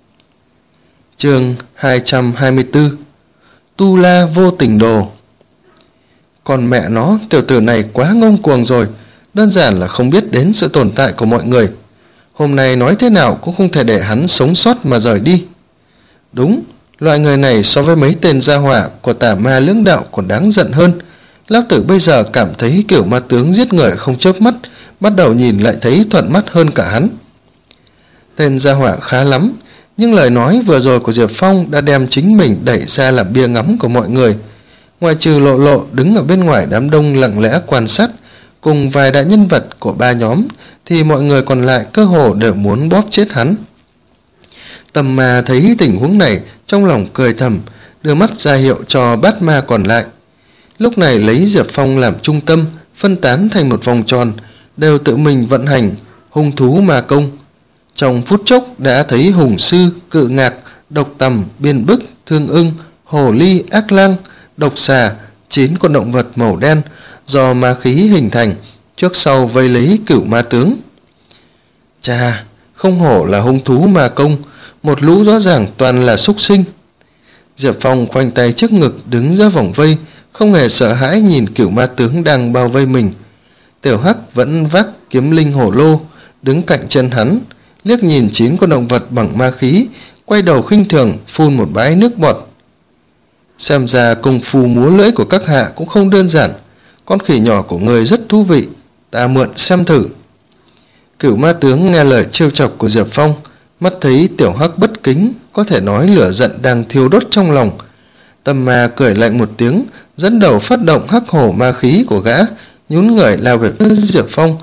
Chương hai trăm hai mươi tư. Tu La vô tình đồ. Còn mẹ nó, tiểu tử này quá ngông cuồng rồi, đơn giản là không biết đến sự tồn tại của mọi người. Hôm nay nói thế nào cũng không thể để hắn sống sót mà rời đi. Đúng, loại người này so với mấy tên gia hỏa của Tà Ma lưỡng đạo còn đáng giận hơn. Lão tử bây giờ cảm thấy Cửu Ma tướng giết người không chớp mắt, bắt đầu nhìn lại thấy thuận mắt hơn cả hắn. Tên gia hỏa khá lắm, nhưng lời nói vừa rồi của Diệp Phong đã đem chính mình đẩy ra làm bia ngắm của mọi người. Ngoài trừ Lộ Lộ đứng ở bên ngoài đám đông lặng lẽ quan sát, cùng vài đại nhân vật của ba nhóm, thì mọi người còn lại cơ hồ đều muốn bóp chết hắn. Tâm Ma thấy tình huống này, trong lòng cười thầm, đưa mắt ra hiệu cho bát ma còn lại. Lúc này lấy Diệp Phong làm trung tâm, phân tán thành một vòng tròn, đều tự mình vận hành hung thú ma công. Trong phút chốc đã thấy hùng sư, cự ngạc, độc tầm, biên bức, thương ưng, hồ ly, ác lang, độc xà, chín con động vật màu đen do ma khí hình thành, trước sau vây lấy Cửu Ma tướng. Chà, không hổ là hung thú ma công, một lũ rõ ràng toàn là súc sinh. Diệp Phong khoanh tay trước ngực đứng ra vòng vây, không hề sợ hãi nhìn Cửu Ma tướng đang bao vây mình. Tiểu Hắc vẫn vác kiếm linh hổ lô, đứng cạnh chân hắn, liếc nhìn chín con động vật bằng ma khí, quay đầu khinh thường phun một bãi nước bọt. Xem ra công phu múa lưỡi của các hạ cũng không đơn giản, con khỉ nhỏ của người rất thú vị, ta mượn xem thử. Cửu Ma tướng nghe lời trêu chọc của Diệp Phong, mắt thấy Tiểu Hắc bất kính, có thể nói lửa giận đang thiêu đốt trong lòng. Tâm Ma cười lạnh một tiếng, dẫn đầu phát động hắc hổ ma khí của gã, nhún người lao về phía Diệp Phong,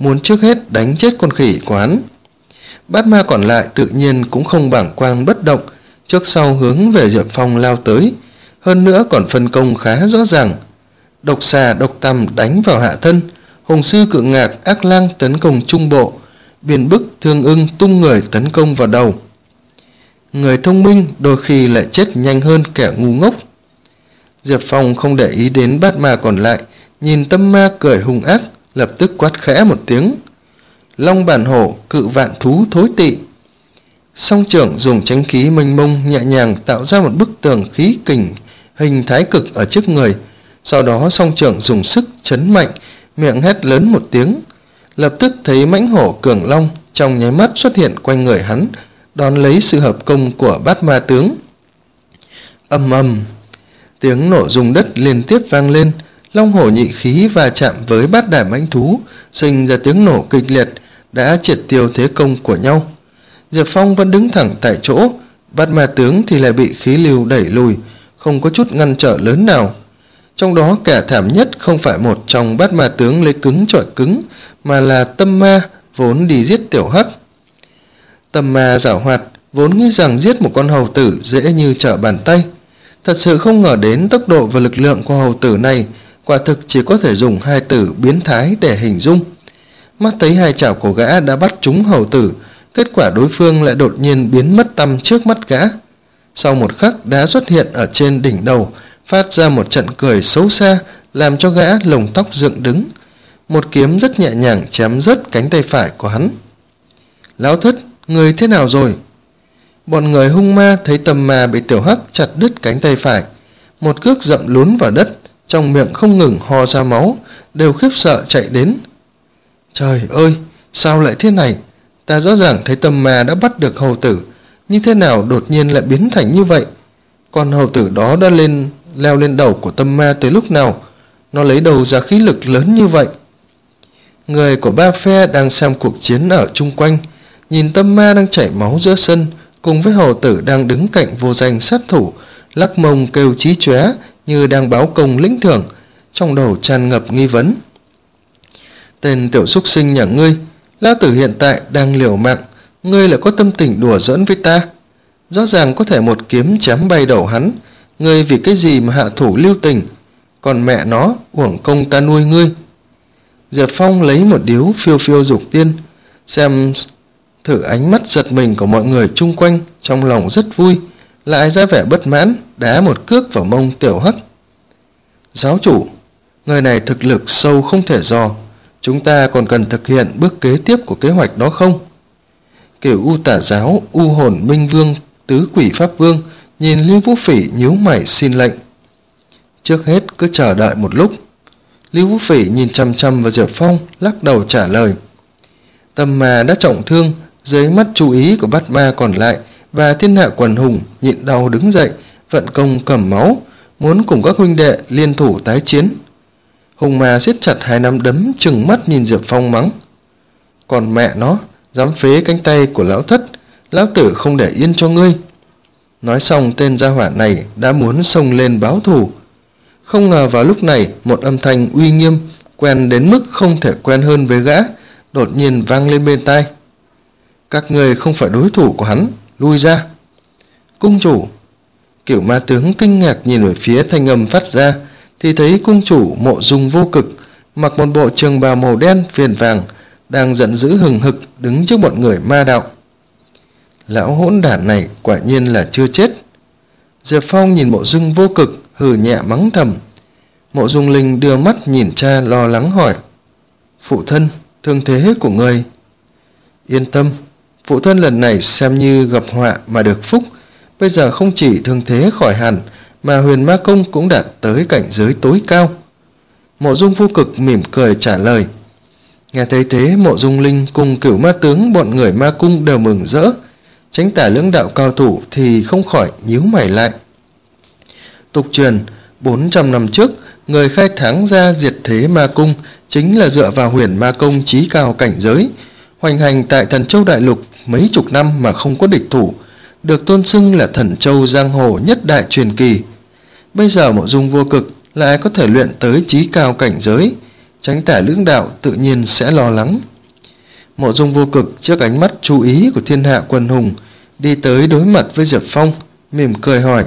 muốn trước hết đánh chết con khỉ của hắn. Bát ma còn lại tự nhiên cũng không bảng quang bất động, trước sau hướng về Diệp Phong lao tới, hơn nữa còn phân công khá rõ ràng. Độc xà độc tằm đánh vào hạ thân, hùng sư cự ngạc ác lang tấn công trung bộ, biên bức thương ưng tung người tấn công vào đầu. Người thông minh đôi khi lại chết nhanh hơn kẻ ngu ngốc. Diệp Phong không để ý đến bát ma còn lại, nhìn tâm ma cười hung ác, lập tức quát khẽ một tiếng: Long bản hổ, cự vạn thú thối tị. Song trưởng dùng chánh khí mênh mông nhẹ nhàng tạo ra một bức tường khí kình hình thái cực ở trước người, sau đó song trưởng dùng sức chấn mạnh, miệng hét lớn một tiếng, lập tức thấy mãnh hổ cường long trong nháy mắt xuất hiện quanh người hắn, đón lấy sự hợp công của bát ma tướng. Ầm ầm, tiếng nổ rung đất liên tiếp vang lên, long hổ nhị khí va chạm với bát đại mãnh thú, sinh ra tiếng nổ kịch liệt, đã triệt tiêu thế công của nhau. Diệp Phong vẫn đứng thẳng tại chỗ, bát ma tướng thì lại bị khí lưu đẩy lùi, không có chút ngăn trở lớn nào. Trong đó kẻ thảm nhất không phải một trong bát ma tướng lấy cứng chọi cứng, mà là tâm ma vốn đi giết tiểu hắc. Tâm ma giảo hoạt, vốn nghĩ rằng giết một con hầu tử dễ như trở bàn tay. Thật sự không ngờ đến tốc độ và lực lượng của hầu tử này, quả thực chỉ có thể dùng hai từ biến thái để hình dung. Mắt thấy hai chảo của gã đã bắt trúng hầu tử, kết quả đối phương lại đột nhiên biến mất tăm trước mắt gã. Sau một khắc đã xuất hiện ở trên đỉnh đầu, phát ra một trận cười xấu xa, làm cho gã lồng tóc dựng đứng. Một kiếm rất nhẹ nhàng chém rớt cánh tay phải của hắn. Lão thất, người thế nào rồi? Bọn người hung ma thấy tâm ma bị tiểu hắc chặt đứt cánh tay phải, một cước dậm lún vào đất, trong miệng không ngừng ho ra máu, đều khiếp sợ chạy đến. Trời ơi, sao lại thế này? Ta rõ ràng thấy tâm ma đã bắt được hầu tử, như thế nào đột nhiên lại biến thành như vậy? Con hầu tử đó đã lên leo lên đầu của tâm ma tới lúc nào? Nó lấy đầu ra khí lực lớn như vậy? Người của ba phe đang xem cuộc chiến ở chung quanh, nhìn tâm ma đang chảy máu giữa sân, cùng với hầu tử đang đứng cạnh vô danh sát thủ, lắc mông kêu chí chóe như đang báo công lĩnh thưởng, trong đầu tràn ngập nghi vấn. Tên tiểu súc sinh nhà ngươi, lão tử hiện tại đang liều mạng, ngươi lại có tâm tình đùa giỡn với ta? Rõ ràng có thể một kiếm chém bay đầu hắn, ngươi vì cái gì mà hạ thủ lưu tình? Còn mẹ nó, uổng công ta nuôi ngươi. Diệp Phong lấy một điếu phiêu phiêu dục tiên, xem thử ánh mắt giật mình của mọi người chung quanh, trong lòng rất vui, lại ra vẻ bất mãn, đá một cước vào mông tiểu hắc. Giáo chủ, người này thực lực sâu không thể dò, chúng ta còn cần thực hiện bước kế tiếp của kế hoạch đó không? Kiểu U Tả Giáo, U Hồn Minh Vương, Tứ Quỷ Pháp Vương nhìn Lưu Vũ Phỉ nhíu mày xin lệnh. Trước hết cứ chờ đợi một lúc. Lưu Vũ Phỉ nhìn chăm chăm vào Diệp Phong, lắc đầu trả lời. Tâm ma đã trọng thương, dưới mắt chú ý của bát ma còn lại và thiên hạ quần hùng nhịn đau đứng dậy, vận công cầm máu, muốn cùng các huynh đệ liên thủ tái chiến. Hùng ma siết chặt hai nắm đấm, trừng mắt nhìn Diệp Phong mắng. Còn mẹ nó, dám phế cánh tay của lão thất, lão tử không để yên cho ngươi. Nói xong, tên gia hỏa này đã muốn xông lên báo thù. Không ngờ vào lúc này, một âm thanh uy nghiêm, quen đến mức không thể quen hơn với gã, đột nhiên vang lên bên tai. Các người không phải đối thủ của hắn, lui ra. Cung chủ. Kiểu ma tướng kinh ngạc nhìn về phía thanh âm phát ra, thì thấy cung chủ Mộ Dung Vô Cực mặc một bộ trường bào màu đen viền vàng, đang giận dữ hừng hực đứng trước bọn người ma đạo. Lão hỗn đản này quả nhiên là chưa chết. Diệp Phong nhìn Mộ Dung Vô Cực, hừ nhẹ mắng thầm. Mộ Dung Linh đưa mắt nhìn cha lo lắng hỏi. Phụ thân, thương thế của người? Yên tâm, phụ thân lần này xem như gặp họa mà được phúc. Bây giờ không chỉ thương thế khỏi hẳn, mà huyền ma công cũng đạt tới cảnh giới tối cao. Mộ Dung Vô Cực mỉm cười trả lời. Nghe thấy thế, Mộ Dung Linh cùng Cửu Ma tướng bọn người ma cung đều mừng rỡ. Chánh tả lưỡng đạo cao thủ thì không khỏi nhíu mày lại. Tục truyền, bốn trăm năm trước, người khai tháng ra diệt thế ma cung chính là dựa vào huyền ma công chí cao cảnh giới, hoành hành tại Thần Châu Đại Lục mấy chục năm mà không có địch thủ, được tôn xưng là Thần Châu giang hồ nhất đại truyền kỳ. Bây giờ Mộ Dung Vô Cực lại có thể luyện tới chí cao cảnh giới, chánh tả lưỡng đạo tự nhiên sẽ lo lắng. Mộ Dung Vô Cực trước ánh mắt chú ý của thiên hạ quần hùng đi tới đối mặt với Diệp Phong, mỉm cười hỏi: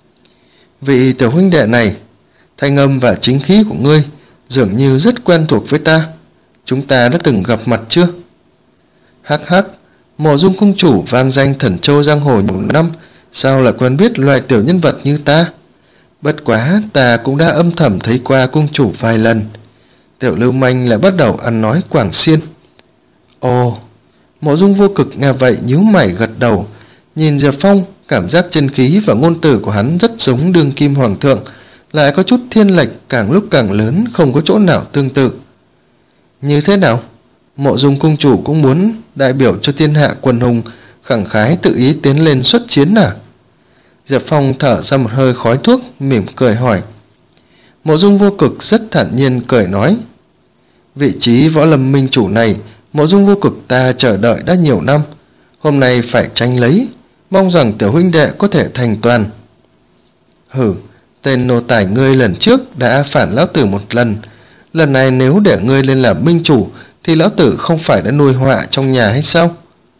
vị tiểu huynh đệ này, thanh âm và chính khí của ngươi dường như rất quen thuộc với ta, chúng ta đã từng gặp mặt chưa? Hắc hắc, Mộ Dung cung chủ vang danh Thần Châu giang hồ nhiều năm, sao lại quen biết loại tiểu nhân vật như ta? Bất quá ta cũng đã âm thầm thấy qua cung chủ vài lần. Tiểu lưu manh lại bắt đầu ăn nói quảng xiên. Ồ, Mộ Dung Vô Cực nghe vậy nhíu mày gật đầu, nhìn Diệp Phong, cảm giác chân khí và ngôn từ của hắn rất giống đương kim hoàng thượng, lại có chút thiên lệch, càng lúc càng lớn, không có chỗ nào tương tự. Như thế nào? Mộ Dung cung chủ cũng muốn đại biểu cho thiên hạ quần hùng khẳng khái tự ý tiến lên xuất chiến à? Diệp Phong thở ra một hơi khói thuốc, mỉm cười hỏi. Mộ Dung Vô Cực rất thản nhiên cười nói: vị trí võ lâm minh chủ này, Mộ Dung Vô Cực ta chờ đợi đã nhiều năm, hôm nay phải tranh lấy, mong rằng tiểu huynh đệ có thể thành toàn. Hử, tên nô tài ngươi lần trước đã phản lão tử một lần, lần này nếu để ngươi lên làm minh chủ thì lão tử không phải đã nuôi họa trong nhà hay sao?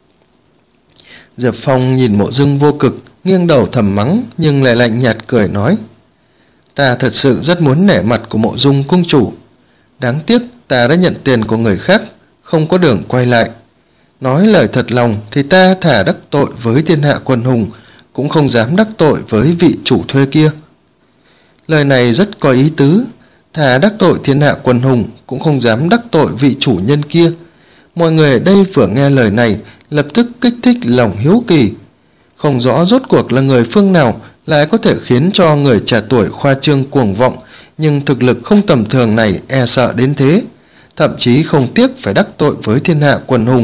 Diệp Phong nhìn Mộ Dung Vô Cực, nghiêng đầu thầm mắng nhưng lại lạnh nhạt cười nói: ta thật sự rất muốn nể mặt của Mộ Dung cung chủ, đáng tiếc ta đã nhận tiền của người khác, không có đường quay lại. Nói lời thật lòng thì ta thà đắc tội với thiên hạ quần hùng cũng không dám đắc tội với vị chủ thuê kia. Lời này rất có ý tứ, thà đắc tội thiên hạ quần hùng cũng không dám đắc tội vị chủ nhân kia. Mọi người ở đây vừa nghe lời này lập tức kích thích lòng hiếu kỳ, không rõ rốt cuộc là người phương nào lại có thể khiến cho người trẻ tuổi khoa trương cuồng vọng nhưng thực lực không tầm thường này e sợ đến thế, thậm chí không tiếc phải đắc tội với thiên hạ quần hùng.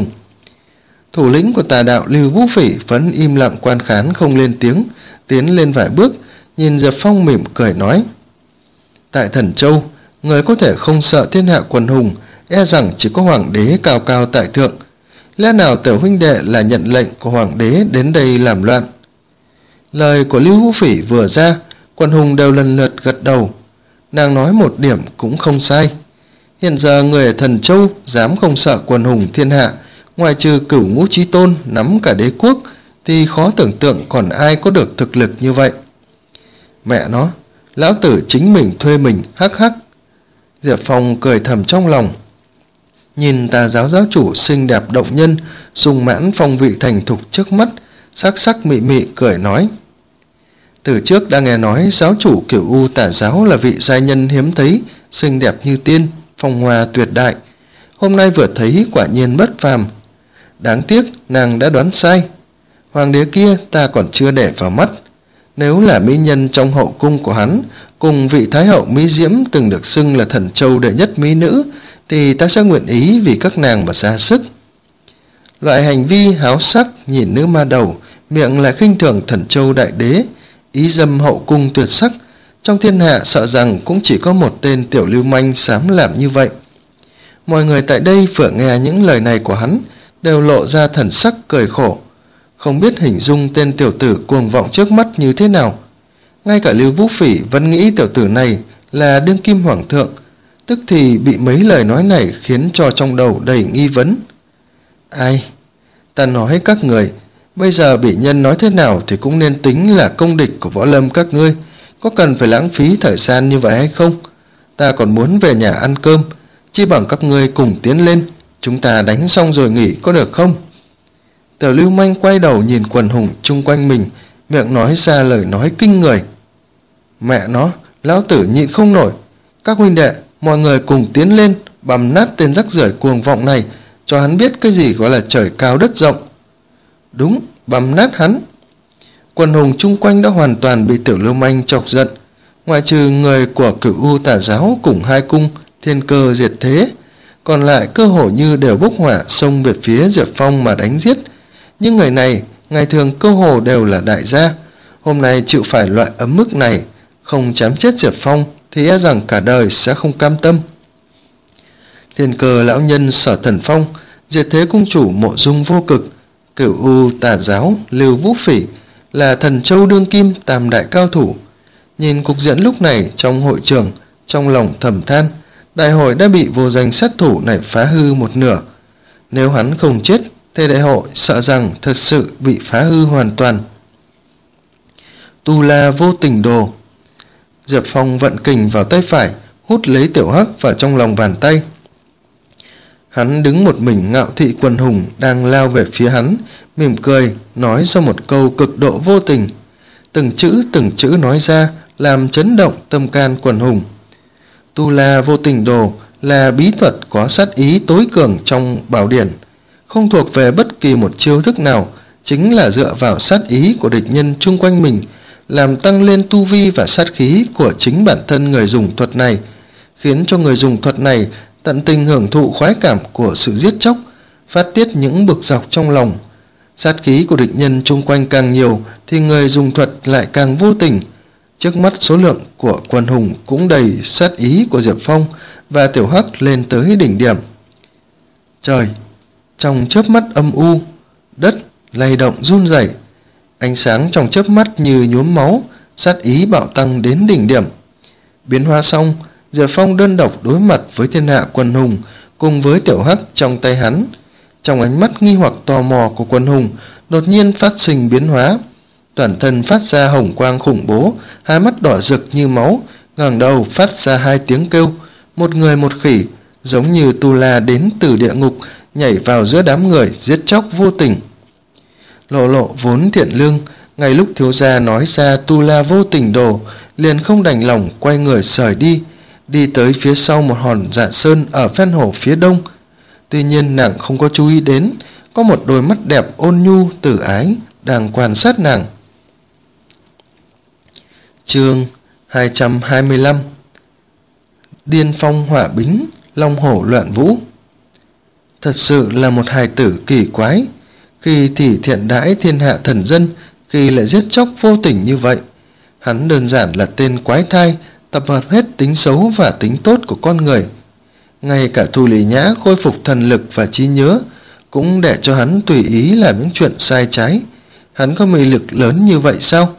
Thủ lĩnh của tà đạo Lưu Vũ Phỉ vẫn im lặng quan khán không lên tiếng, tiến lên vài bước, nhìn Diệp Phong mỉm cười nói: tại Thần Châu, người có thể không sợ thiên hạ quần hùng, e rằng chỉ có hoàng đế cao cao tại thượng. Lẽ nào tiểu huynh đệ là nhận lệnh của hoàng đế đến đây làm loạn? Lời của Lưu Vũ Phỉ vừa ra, quần hùng đều lần lượt gật đầu. Nàng nói một điểm cũng không sai. Hiện giờ người ở Thần Châu dám không sợ quần hùng thiên hạ, ngoài trừ Cửu Ngũ Chí Tôn nắm cả đế quốc thì khó tưởng tượng còn ai có được thực lực như vậy. Mẹ nó, lão tử chính mình thuê mình, hắc hắc. Diệp Phong cười thầm trong lòng. Nhìn Tà giáo giáo chủ xinh đẹp động nhân, sung mãn phong vị thành thục trước mắt, sắc sắc mị mị cười nói: từ trước đã nghe nói giáo chủ Cửu U Tà giáo là vị giai nhân hiếm thấy, xinh đẹp như tiên, phong hoa tuyệt đại. Hôm nay vừa thấy quả nhiên bất phàm. Đáng tiếc nàng đã đoán sai. Hoàng đế kia ta còn chưa để vào mắt. Nếu là mỹ nhân trong hậu cung của hắn, cùng vị thái hậu Mỹ Diễm từng được xưng là Thần Châu đệ nhất mỹ nữ, thì ta sẽ nguyện ý vì các nàng mà ra sức. Loại hành vi háo sắc nhìn nữ ma đầu, miệng lại khinh thường Thần Châu đại đế, ý dâm hậu cung tuyệt sắc, trong thiên hạ sợ rằng cũng chỉ có một tên tiểu lưu manh dám làm như vậy. Mọi người tại đây vừa nghe những lời này của hắn đều lộ ra thần sắc cười khổ, không biết hình dung tên tiểu tử cuồng vọng trước mắt như thế nào. Ngay cả Lưu Vũ Phỉ vẫn nghĩ tiểu tử này là đương kim hoàng thượng, tức thì bị mấy lời nói này khiến cho trong đầu đầy nghi vấn. Ai? Ta nói các người, bây giờ bị nhân nói thế nào thì cũng nên tính là công địch của võ lâm các ngươi, có cần phải lãng phí thời gian như vậy hay không? Ta còn muốn về nhà ăn cơm, chi bằng các ngươi cùng tiến lên, chúng ta đánh xong rồi nghỉ có được không? Tiểu lưu manh quay đầu nhìn quần hùng chung quanh mình, miệng nói ra lời nói kinh người. Mẹ nó, lão tử nhịn không nổi. Các huynh đệ, mọi người cùng tiến lên, bầm nát tên rắc rưởi cuồng vọng này, cho hắn biết cái gì gọi là trời cao đất rộng. Đúng, bầm nát hắn. Quần hùng chung quanh đã hoàn toàn bị tiểu lưu manh chọc giận, ngoại trừ người của Cửu U Tà giáo cùng hai cung Thiên Cơ Diệt Thế, còn lại cơ hồ như đều bốc hỏa xông về phía Diệp Phong mà đánh giết. Nhưng người này ngày thường cơ hồ đều là đại gia, hôm nay chịu phải loại ấm mức này, không chém chết Diệp Phong thì e rằng cả đời sẽ không cam tâm. Thiên Cơ lão nhân Sở Thần Phong, Diệt Thế cung chủ Mộ Dung Vô Cực, Cửu U Tà giáo Lưu Vũ Phỉ là Thần Châu đương kim tam đại cao thủ. Nhìn cục diện lúc này trong hội trường, trong lòng thầm than, đại hội đã bị vô danh sát thủ này phá hư một nửa. Nếu hắn không chết, thì đại hội sợ rằng thật sự bị phá hư hoàn toàn. Tu La Vô Tình Đồ. Diệp Phong vận kình vào tay phải, hút lấy Tiểu Hắc vào trong lòng bàn tay. Hắn đứng một mình ngạo thị quần hùng đang lao về phía hắn, mỉm cười nói ra một câu cực độ vô tình. Từng chữ từng chữ nói ra làm chấn động tâm can quần hùng. Tu La Vô Tình Đồ là bí thuật có sát ý tối cường trong bảo điển, không thuộc về bất kỳ một chiêu thức nào, chính là dựa vào sát ý của địch nhân chung quanh mình, làm tăng lên tu vi và sát khí của chính bản thân người dùng thuật này, khiến cho người dùng thuật này tận tình hưởng thụ khoái cảm của sự giết chóc, phát tiết những bực dọc trong lòng. Sát khí của địch nhân chung quanh càng nhiều thì người dùng thuật lại càng vô tình. Trước mắt số lượng của quần hùng cũng đầy sát ý của Diệp Phong, và Tiểu Hắc lên tới đỉnh điểm. Trời! Trong chớp mắt âm u, đất lay động run rẩy, ánh sáng trong chớp mắt như nhuốm máu, sát ý bạo tăng đến đỉnh điểm. Biến hóa xong, Diệp Phong đơn độc đối mặt với thiên hạ quần hùng cùng với Tiểu Hắc trong tay hắn. Trong ánh mắt nghi hoặc tò mò của quần hùng đột nhiên phát sinh biến hóa, toàn thân phát ra hồng quang khủng bố, hai mắt đỏ rực như máu, ngẩng đầu phát ra hai tiếng kêu, một người một khỉ, giống như tu la đến từ địa ngục, nhảy vào giữa đám người giết chóc vô tình. Lộ Lộ vốn thiện lương, ngay lúc thiếu gia nói ra Tu La Vô Tình Đồ, liền không đành lòng quay người rời đi, đi tới phía sau một hòn dạ sơn ở ven hồ phía đông. Tuy nhiên nàng không có chú ý đến, có một đôi mắt đẹp ôn nhu tử ái đang quan sát nàng. Chương hai trăm hai mươi lăm. Điên phong hỏa bính, long hổ loạn vũ. Thật sự là một hài tử kỳ quái, khi thì thiện đãi thiên hạ thần dân, khi lại giết chóc vô tình như vậy. Hắn đơn giản là tên quái thai, tập hợp hết tính xấu và tính tốt của con người. Ngay cả Thu Lý Nhã khôi phục thần lực và trí nhớ cũng để cho hắn tùy ý làm những chuyện sai trái. Hắn có mị lực lớn như vậy sao?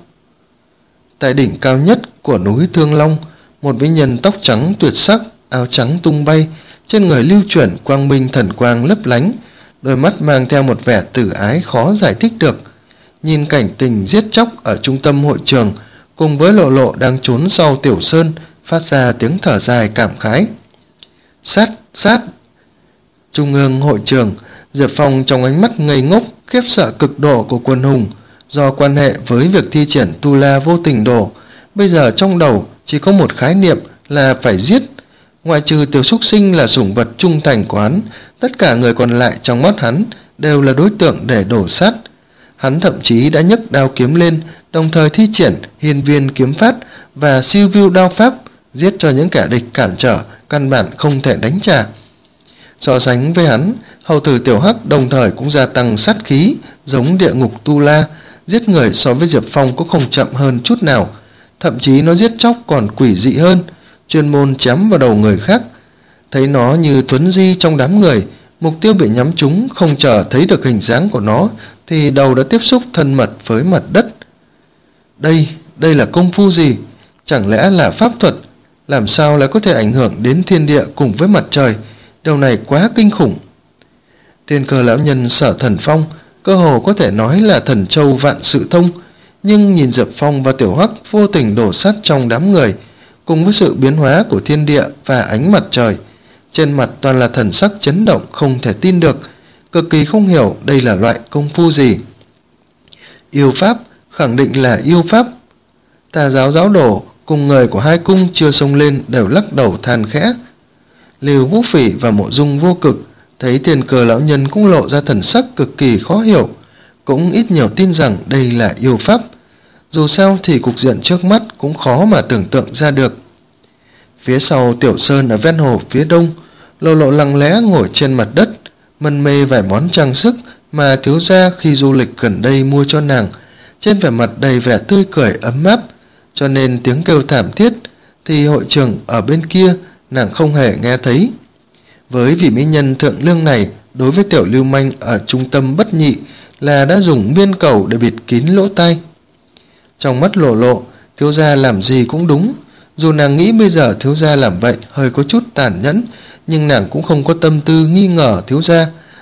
Tại đỉnh cao nhất của núi Thương Long, một mỹ nhân tóc trắng tuyệt sắc, áo trắng tung bay, trên người lưu chuyển quang minh thần quang lấp lánh, đôi mắt mang theo một vẻ tử ái khó giải thích được. Nhìn cảnh tình giết chóc ở trung tâm hội trường, cùng với Lộ Lộ đang trốn sau Tiểu Sơn, phát ra tiếng thở dài cảm khái. Sát, sát! Trung ương hội trường, Diệp Phong trong ánh mắt ngây ngốc, khiếp sợ cực độ của quần hùng, do quan hệ với việc thi triển Tu La Vô Tình Đồ, bây giờ trong đầu chỉ có một khái niệm là phải giết. Ngoại trừ tiểu súc sinh là sủng vật trung thành của hắn, tất cả người còn lại trong mắt hắn đều là đối tượng để đổ sát. Hắn thậm chí đã nhấc đao kiếm lên, đồng thời thi triển hiên viên kiếm pháp và siêu view đao pháp, giết cho những kẻ địch cản trở, căn bản không thể đánh trả. So sánh với hắn, hầu tử Tiểu Hắc đồng thời cũng gia tăng sát khí, giống địa ngục Tu La, giết người so với Diệp Phong cũng không chậm hơn chút nào, thậm chí nó giết chóc còn quỷ dị hơn, chuyên môn chém vào đầu người khác. Thấy nó như thuấn di trong đám người, mục tiêu bị nhắm trúng không chờ thấy được hình dáng của nó thì đầu đã tiếp xúc thân mật với mặt đất. Đây, đây là công phu gì? Chẳng lẽ là pháp thuật? Làm sao lại có thể ảnh hưởng đến thiên địa cùng với mặt trời? Điều này quá kinh khủng. Thiên Cơ lão nhân Sở Thần Phong cơ hồ có thể nói là thần châu vạn sự thông, nhưng nhìn Diệp Phong và Tiểu Hắc vô tình đổ sát trong đám người, cùng với sự biến hóa của thiên địa và ánh mặt trời, trên mặt toàn là thần sắc chấn động không thể tin được, cực kỳ không hiểu đây là loại công phu gì. Yêu pháp, khẳng định là yêu pháp. Tà giáo giáo đổ cùng người của hai cung chưa xông lên đều lắc đầu than khẽ. Lưu Vũ Phỉ và Mộ Dung Vô Cực thấy Thiên Cơ lão nhân cũng lộ ra thần sắc cực kỳ khó hiểu, cũng ít nhiều tin rằng đây là yêu pháp. Dù sao thì cục diện trước mắt cũng khó mà tưởng tượng ra được. Phía sau Tiểu Sơn ở ven hồ phía đông, Lộ Lộ lặng lẽ ngồi trên mặt đất, mân mê vài món trang sức mà thiếu gia khi du lịch gần đây mua cho nàng, trên vẻ mặt đầy vẻ tươi cười ấm áp, cho nên tiếng kêu thảm thiết thì hội trường ở bên kia nàng không hề nghe thấy. Với vị mỹ nhân thượng lương này, đối với tiểu lưu manh ở trung tâm bất nhị là đã dùng miên cầu để bịt kín lỗ tai. Trong mắt Lộ Lộ, thiếu gia làm gì cũng đúng. Dù nàng nghĩ bây giờ thiếu gia làm vậy hơi có chút tàn nhẫn, nhưng nàng cũng không có tâm tư nghi ngờ thiếu gia,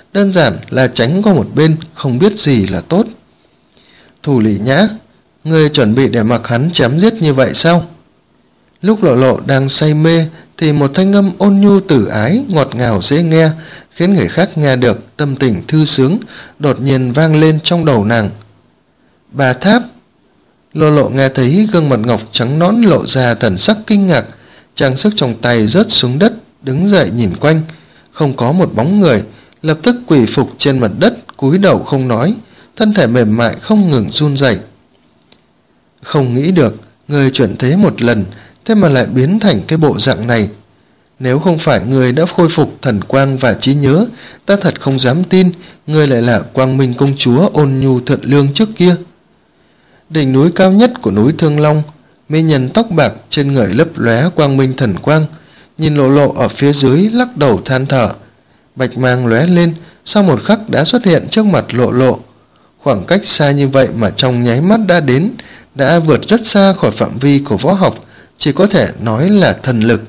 đơn giản là tránh qua một bên, không biết gì là tốt. Thủ Lị Nhã, ngươi chuẩn bị để mặc hắn chém giết như vậy sao? Lúc Lộ Lộ đang say mê thì một thanh âm ôn nhu tử ái, ngọt ngào dễ nghe, khiến người khác nghe được tâm tình thư sướng, đột nhiên vang lên trong đầu nàng. Bà Tháp. Lộ Lộ nghe thấy gương mặt ngọc trắng nõn lộ ra thần sắc kinh ngạc, trang sức trong tay rớt xuống đất, đứng dậy nhìn quanh, không có một bóng người, lập tức quỳ phục trên mặt đất, cúi đầu không nói, thân thể mềm mại không ngừng run rẩy. Không nghĩ được, người chuyển thế một lần, thế mà lại biến thành cái bộ dạng này. Nếu không phải người đã khôi phục thần quang và trí nhớ, ta thật không dám tin người lại là Quang Minh công chúa ôn nhu thuận lương trước kia. Đỉnh núi cao nhất của núi Thương Long, mỹ nhân tóc bạc trên người lấp lóe quang minh thần quang, nhìn Lộ Lộ ở phía dưới lắc đầu than thở. Bạch mang lóe lên, sau một khắc đã xuất hiện trước mặt Lộ Lộ. Khoảng cách xa như vậy mà trong nháy mắt đã đến, đã vượt rất xa khỏi phạm vi của võ học, chỉ có thể nói là thần lực.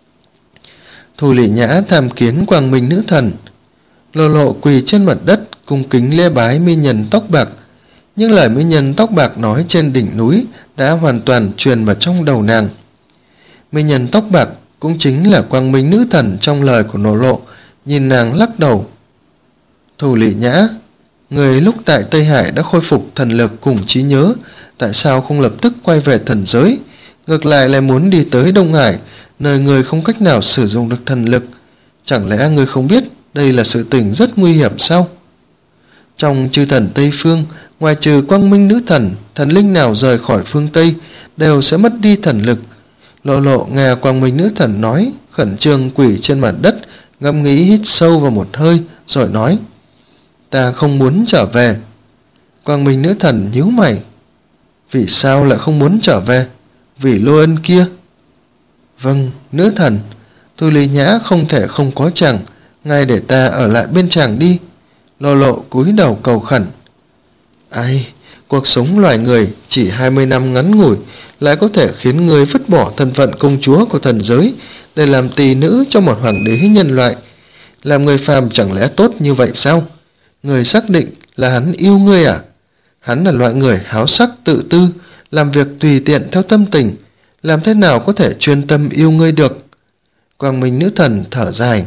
Thủ Lị Nhã tham kiến Quang Minh nữ thần. Lộ Lộ quỳ trên mặt đất, cung kính lễ bái mỹ nhân tóc bạc. Nhưng lời mỹ nhân tóc bạc nói trên đỉnh núi đã hoàn toàn truyền vào trong đầu nàng. Mỹ nhân tóc bạc cũng chính là Quang Minh nữ thần trong lời của Lộ Lộ, nhìn nàng lắc đầu. Thủ Lị Nhã, người lúc tại Tây Hải đã khôi phục thần lực cùng trí nhớ, tại sao không lập tức quay về thần giới, ngược lại lại muốn đi tới Đông Hải, nơi người không cách nào sử dụng được thần lực? Chẳng lẽ người không biết đây là sự tình rất nguy hiểm sao? Trong chư thần Tây Phương, ngoài trừ Quang Minh nữ thần, thần linh nào rời khỏi phương Tây đều sẽ mất đi thần lực. Lộ Lộ nghe Quang Minh nữ thần nói, khẩn trương quỳ trên mặt đất, ngẫm nghĩ hít sâu vào một hơi, rồi nói: Ta không muốn trở về. Quang Minh nữ thần nhíu mày. Vì sao lại không muốn trở về? Vì Lô Ân kia. Vâng, nữ thần. Thủ Lị Nhã không thể không có chàng, ngay để ta ở lại bên chàng đi. Lộ Lộ cúi đầu cầu khẩn. Ai, cuộc sống loài người chỉ hai mươi năm ngắn ngủi lại có thể khiến người vứt bỏ thân phận công chúa của thần giới để làm tỳ nữ cho một hoàng đế nhân loại. Làm người phàm chẳng lẽ tốt như vậy sao? Người xác định là hắn yêu ngươi à? Hắn là loại người háo sắc tự tư, làm việc tùy tiện theo tâm tình, làm thế nào có thể chuyên tâm yêu ngươi được? Quang Minh nữ thần thở dài.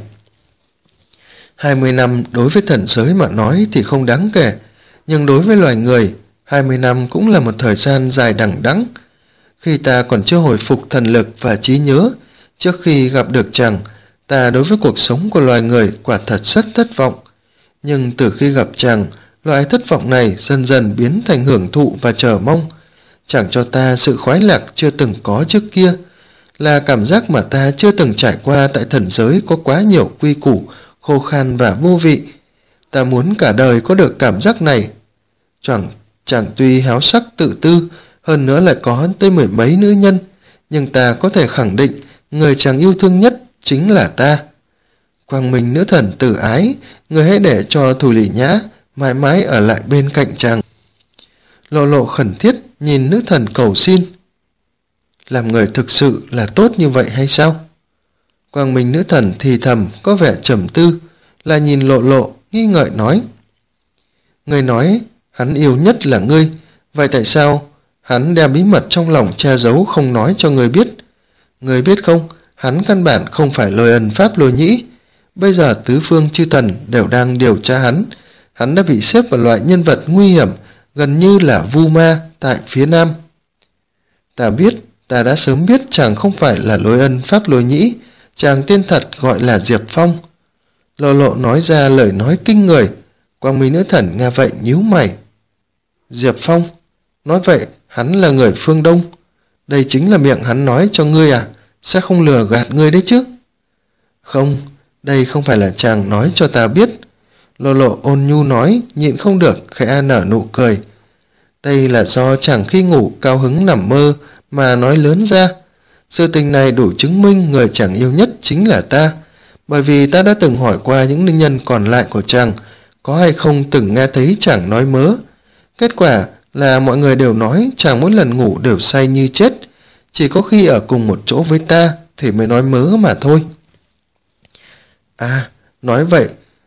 Hai mươi năm đối với thần giới mà nói thì không đáng kể, nhưng đối với loài người, hai mươi năm cũng là một thời gian dài đằng đẵng. Khi ta còn chưa hồi phục thần lực và trí nhớ, trước khi gặp được chàng, ta đối với cuộc sống của loài người quả thật rất thất vọng. Nhưng từ khi gặp chàng, loại thất vọng này dần dần biến thành hưởng thụ và chờ mong. Chàng cho ta sự khoái lạc chưa từng có trước kia, là cảm giác mà ta chưa từng trải qua tại thần giới có quá nhiều quy củ, khô khan và vô vị. Ta muốn cả đời có được cảm giác này. Chẳng, chàng tuy háo sắc tự tư, hơn nữa lại có tới mười mấy nữ nhân, nhưng ta có thể khẳng định người chàng yêu thương nhất chính là ta. Quang Minh nữ thần tử ái, người hãy để cho Thủ Lị Nhã mãi mãi ở lại bên cạnh chàng. Lộ Lộ khẩn thiết nhìn nữ thần cầu xin. Làm người thực sự là tốt như vậy hay sao? Quang Minh nữ thần thì thầm có vẻ trầm tư, là nhìn Lộ Lộ nghi ngợi nói. Người nói hắn yêu nhất là ngươi, vậy tại sao hắn đem bí mật trong lòng che giấu không nói cho người biết? Người biết không, hắn căn bản không phải Lôi Ân Pháp Lôi Nhĩ. Bây giờ tứ phương chư thần đều đang điều tra hắn. Hắn đã bị xếp vào loại nhân vật nguy hiểm, gần như là vu ma tại phía nam. Ta biết, ta đã sớm biết chàng không phải là Lôi Ân Pháp Lôi Nhĩ, chàng tên thật gọi là Diệp Phong. Lộ Lộ nói ra lời nói kinh người. Quang Minh nữ thần nghe vậy nhíu mày. Diệp Phong? Nói vậy hắn là người phương Đông. Đây chính là miệng hắn nói cho ngươi à? Sẽ không lừa gạt ngươi đấy chứ? Không, đây không phải là chàng nói cho ta biết. Lộ Lộ ôn nhu nói, nhịn không được khẽ nở nụ cười. Đây là do chàng khi ngủ cao hứng nằm mơ mà nói lớn ra. Sự tình này đủ chứng minh người chàng yêu nhất chính là ta, bởi vì ta đã từng hỏi qua những nữ nhân còn lại của chàng có hay không từng nghe thấy chàng nói mớ. Kết quả là mọi người đều nói chàng mỗi lần ngủ đều say như chết, chỉ có khi ở cùng một chỗ với ta thì mới nói mớ mà thôi. À, nói vậy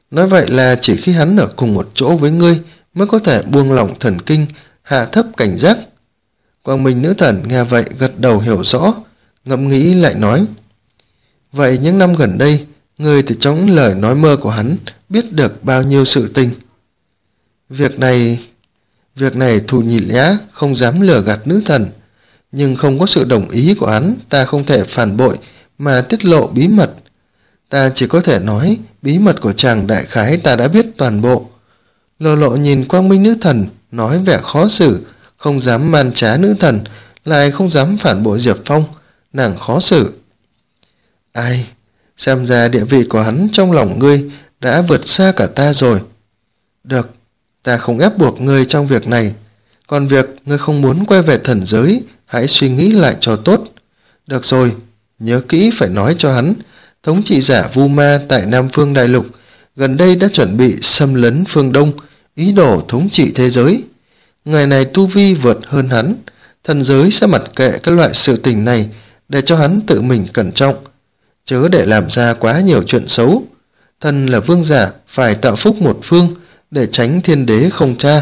Nói vậy là chỉ khi hắn ở cùng một chỗ với ngươi mới có thể buông lỏng thần kinh, hạ thấp cảnh giác. Quang Minh nữ thần nghe vậy gật đầu hiểu rõ, ngẫm nghĩ lại nói: vậy những năm gần đây, ngươi từ trong lời nói mơ của hắn biết được bao nhiêu sự tình? Việc này... Việc này Thù Nhị Nhã không dám lừa gạt nữ thần, nhưng không có sự đồng ý của hắn, ta không thể phản bội mà tiết lộ bí mật. Ta chỉ có thể nói bí mật của chàng đại khái ta đã biết toàn bộ. Lộ Lộ nhìn Quang Minh nữ thần, nói vẻ khó xử, không dám man trá nữ thần, lại không dám phản bội Diệp Phong, nàng khó xử. Ai, xem ra địa vị của hắn trong lòng ngươi đã vượt xa cả ta rồi. Được, ta không ép buộc ngươi trong việc này, còn việc ngươi không muốn quay về thần giới, hãy suy nghĩ lại cho tốt. Được rồi, nhớ kỹ phải nói cho hắn, thống trị giả Vu Ma tại Nam Phương Đại Lục gần đây đã chuẩn bị xâm lấn phương Đông, ý đồ thống trị thế giới. Người này tu vi vượt hơn hắn, thần giới sẽ mặc kệ các loại sự tình này, để cho hắn tự mình cẩn trọng, chớ để làm ra quá nhiều chuyện xấu. Thần là vương giả, phải tạo phúc một phương, để tránh thiên đế không tha.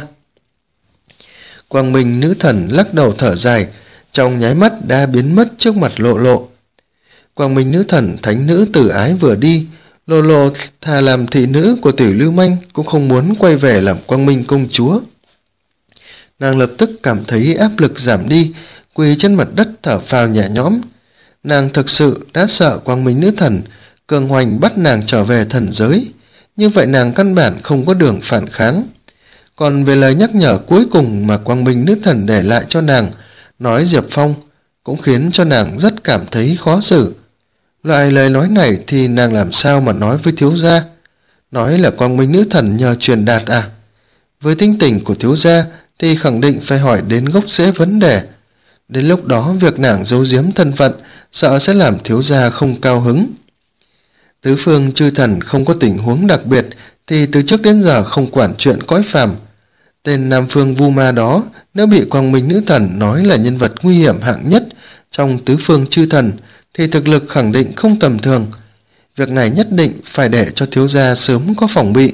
Quang Minh nữ thần lắc đầu thở dài, trong nháy mắt đã biến mất trước mặt Lộ Lộ. Quang Minh nữ thần thánh nữ tử ái vừa đi, Lộ Lộ thà làm thị nữ của Tiểu Lưu Manh cũng không muốn quay về làm Quang Minh công chúa. Nàng lập tức cảm thấy áp lực giảm đi, quỳ trên mặt đất thở phào nhẹ nhõm. Nàng thực sự đã sợ Quang Minh nữ thần cường hoành bắt nàng trở về thần giới, như vậy nàng căn bản không có đường phản kháng. Còn về lời nhắc nhở cuối cùng mà Quang Minh nữ thần để lại cho nàng, nói Diệp Phong, cũng khiến cho nàng rất cảm thấy khó xử. Loại lời nói này thì nàng làm sao mà nói với thiếu gia? Nói là Quang Minh nữ thần nhờ truyền đạt à? Với tính tình của thiếu gia thì khẳng định phải hỏi đến gốc rễ vấn đề. Đến lúc đó việc nàng giấu giếm thân phận sợ sẽ làm thiếu gia không cao hứng. Tứ phương chư thần không có tình huống đặc biệt thì từ trước đến giờ không quản chuyện cõi phàm. Tên Nam Phương Vu Ma đó nếu bị Quang Minh nữ thần nói là nhân vật nguy hiểm hạng nhất trong tứ phương chư thần thì thực lực khẳng định không tầm thường. Việc này nhất định phải để cho thiếu gia sớm có phòng bị.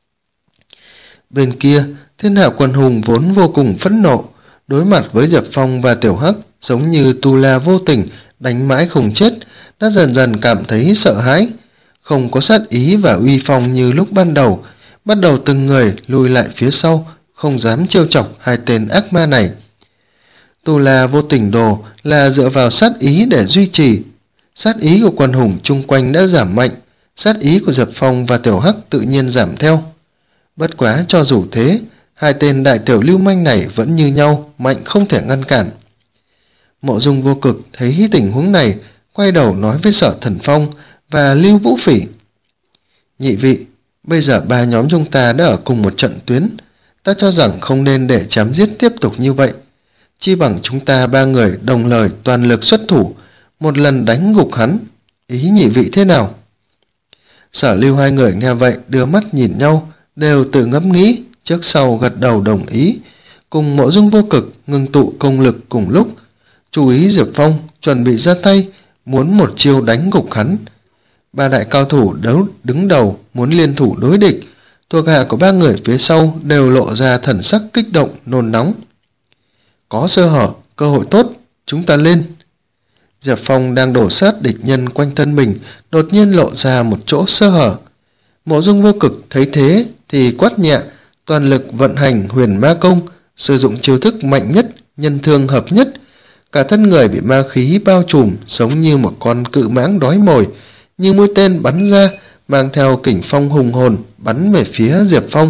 Bên kia, Thiên Hạ Quần Hùng vốn vô cùng phẫn nộ, đối mặt với Diệp Phong và Tiểu Hắc giống như tu la vô tình đánh mãi không chết, đã dần dần cảm thấy sợ hãi, không có sát ý và uy phong như lúc ban đầu, bắt đầu từng người lùi lại phía sau, không dám trêu chọc hai tên ác ma này. Tu la vô tình đồ là dựa vào sát ý để duy trì. Sát ý của quần hùng chung quanh đã giảm mạnh, sát ý của Diệp Phong và Tiểu Hắc tự nhiên giảm theo. Bất quá cho dù thế, hai tên đại tiểu lưu manh này vẫn như nhau, mạnh không thể ngăn cản. Mộ Dung Vô Cực thấy tình huống này, quay đầu nói với Sở Thần Phong và Lưu Vũ Phỉ: nhị vị, bây giờ ba nhóm chúng ta đã ở cùng một trận tuyến, ta cho rằng không nên để chém giết tiếp tục như vậy. Chi bằng chúng ta ba người đồng lời toàn lực xuất thủ, một lần đánh gục hắn. Ý nhị vị thế nào? Sở Lưu hai người nghe vậy đưa mắt nhìn nhau, đều tự ngẫm nghĩ, trước sau gật đầu đồng ý, cùng Mộ Dung Vô Cực ngưng tụ công lực cùng lúc, chú ý Diệp Phong chuẩn bị ra tay, muốn một chiêu đánh gục hắn. Ba đại cao thủ đấu đứng đầu muốn liên thủ đối địch, thuộc hạ của ba người phía sau đều lộ ra thần sắc kích động nôn nóng. Có sơ hở, cơ hội tốt, chúng ta lên. Diệp Phong đang đổ sát địch nhân quanh thân mình, đột nhiên lộ ra một chỗ sơ hở. Mộ Dung Vô Cực thấy thế thì quát nhẹ, toàn lực vận hành Huyền Ma Công, sử dụng chiêu thức mạnh nhất, nhân thương hợp nhất. Cả thân người bị ma khí bao trùm, giống như một con cự mãng đói mồi, như mũi tên bắn ra, mang theo kình phong hùng hồn bắn về phía Diệp Phong.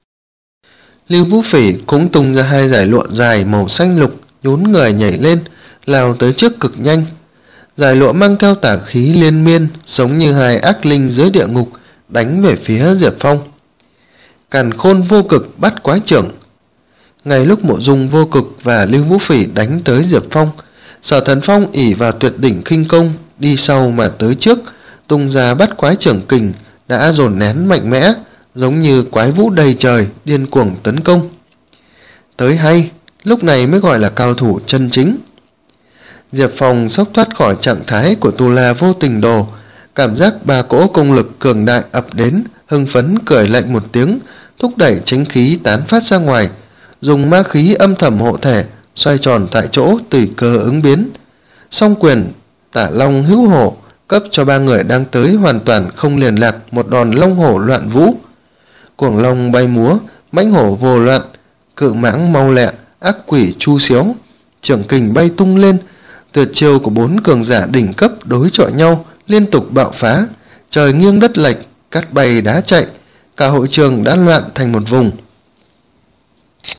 Lưu Vũ Phỉ cũng tung ra hai dải lụa dài màu xanh lục, nhún người nhảy lên, lao tới trước cực nhanh. Dải lụa mang theo tà khí liên miên, giống như hai ác linh dưới địa ngục, đánh về phía Diệp Phong. Càn Khôn Vô Cực bắt quái trưởng. Ngay lúc Mộ Dung Vô Cực và Lưu Vũ Phỉ đánh tới Diệp Phong, Sở Thần Phong ỷ vào tuyệt đỉnh khinh công, đi sau mà tới trước, tung ra bắt quái trưởng kình đã dồn nén mạnh mẽ, giống như quái vũ đầy trời điên cuồng tấn công. Tới hay, lúc này mới gọi là cao thủ chân chính. Diệp Phong sốc thoát khỏi trạng thái của tu la vô tình đồ, cảm giác ba cỗ công lực cường đại ập đến, hưng phấn cười lạnh một tiếng, thúc đẩy chính khí tán phát ra ngoài, dùng ma khí âm thầm hộ thể, xoay tròn tại chỗ tùy cơ ứng biến. Song quyền Tả Long Hữu Hổ cấp cho ba người đang tới hoàn toàn không liền lạc một đòn long hổ loạn vũ. Cuồng long bay múa, mãnh hổ vồ loạn, cự mãng mau lẹ, ác quỷ chu xiếu, trưởng kình bay tung lên. Tuyệt chiêu của bốn cường giả đỉnh cấp đối chọi nhau liên tục bạo phá, trời nghiêng đất lệch, cát bay đá chạy, cả hội trường đã loạn thành một vùng.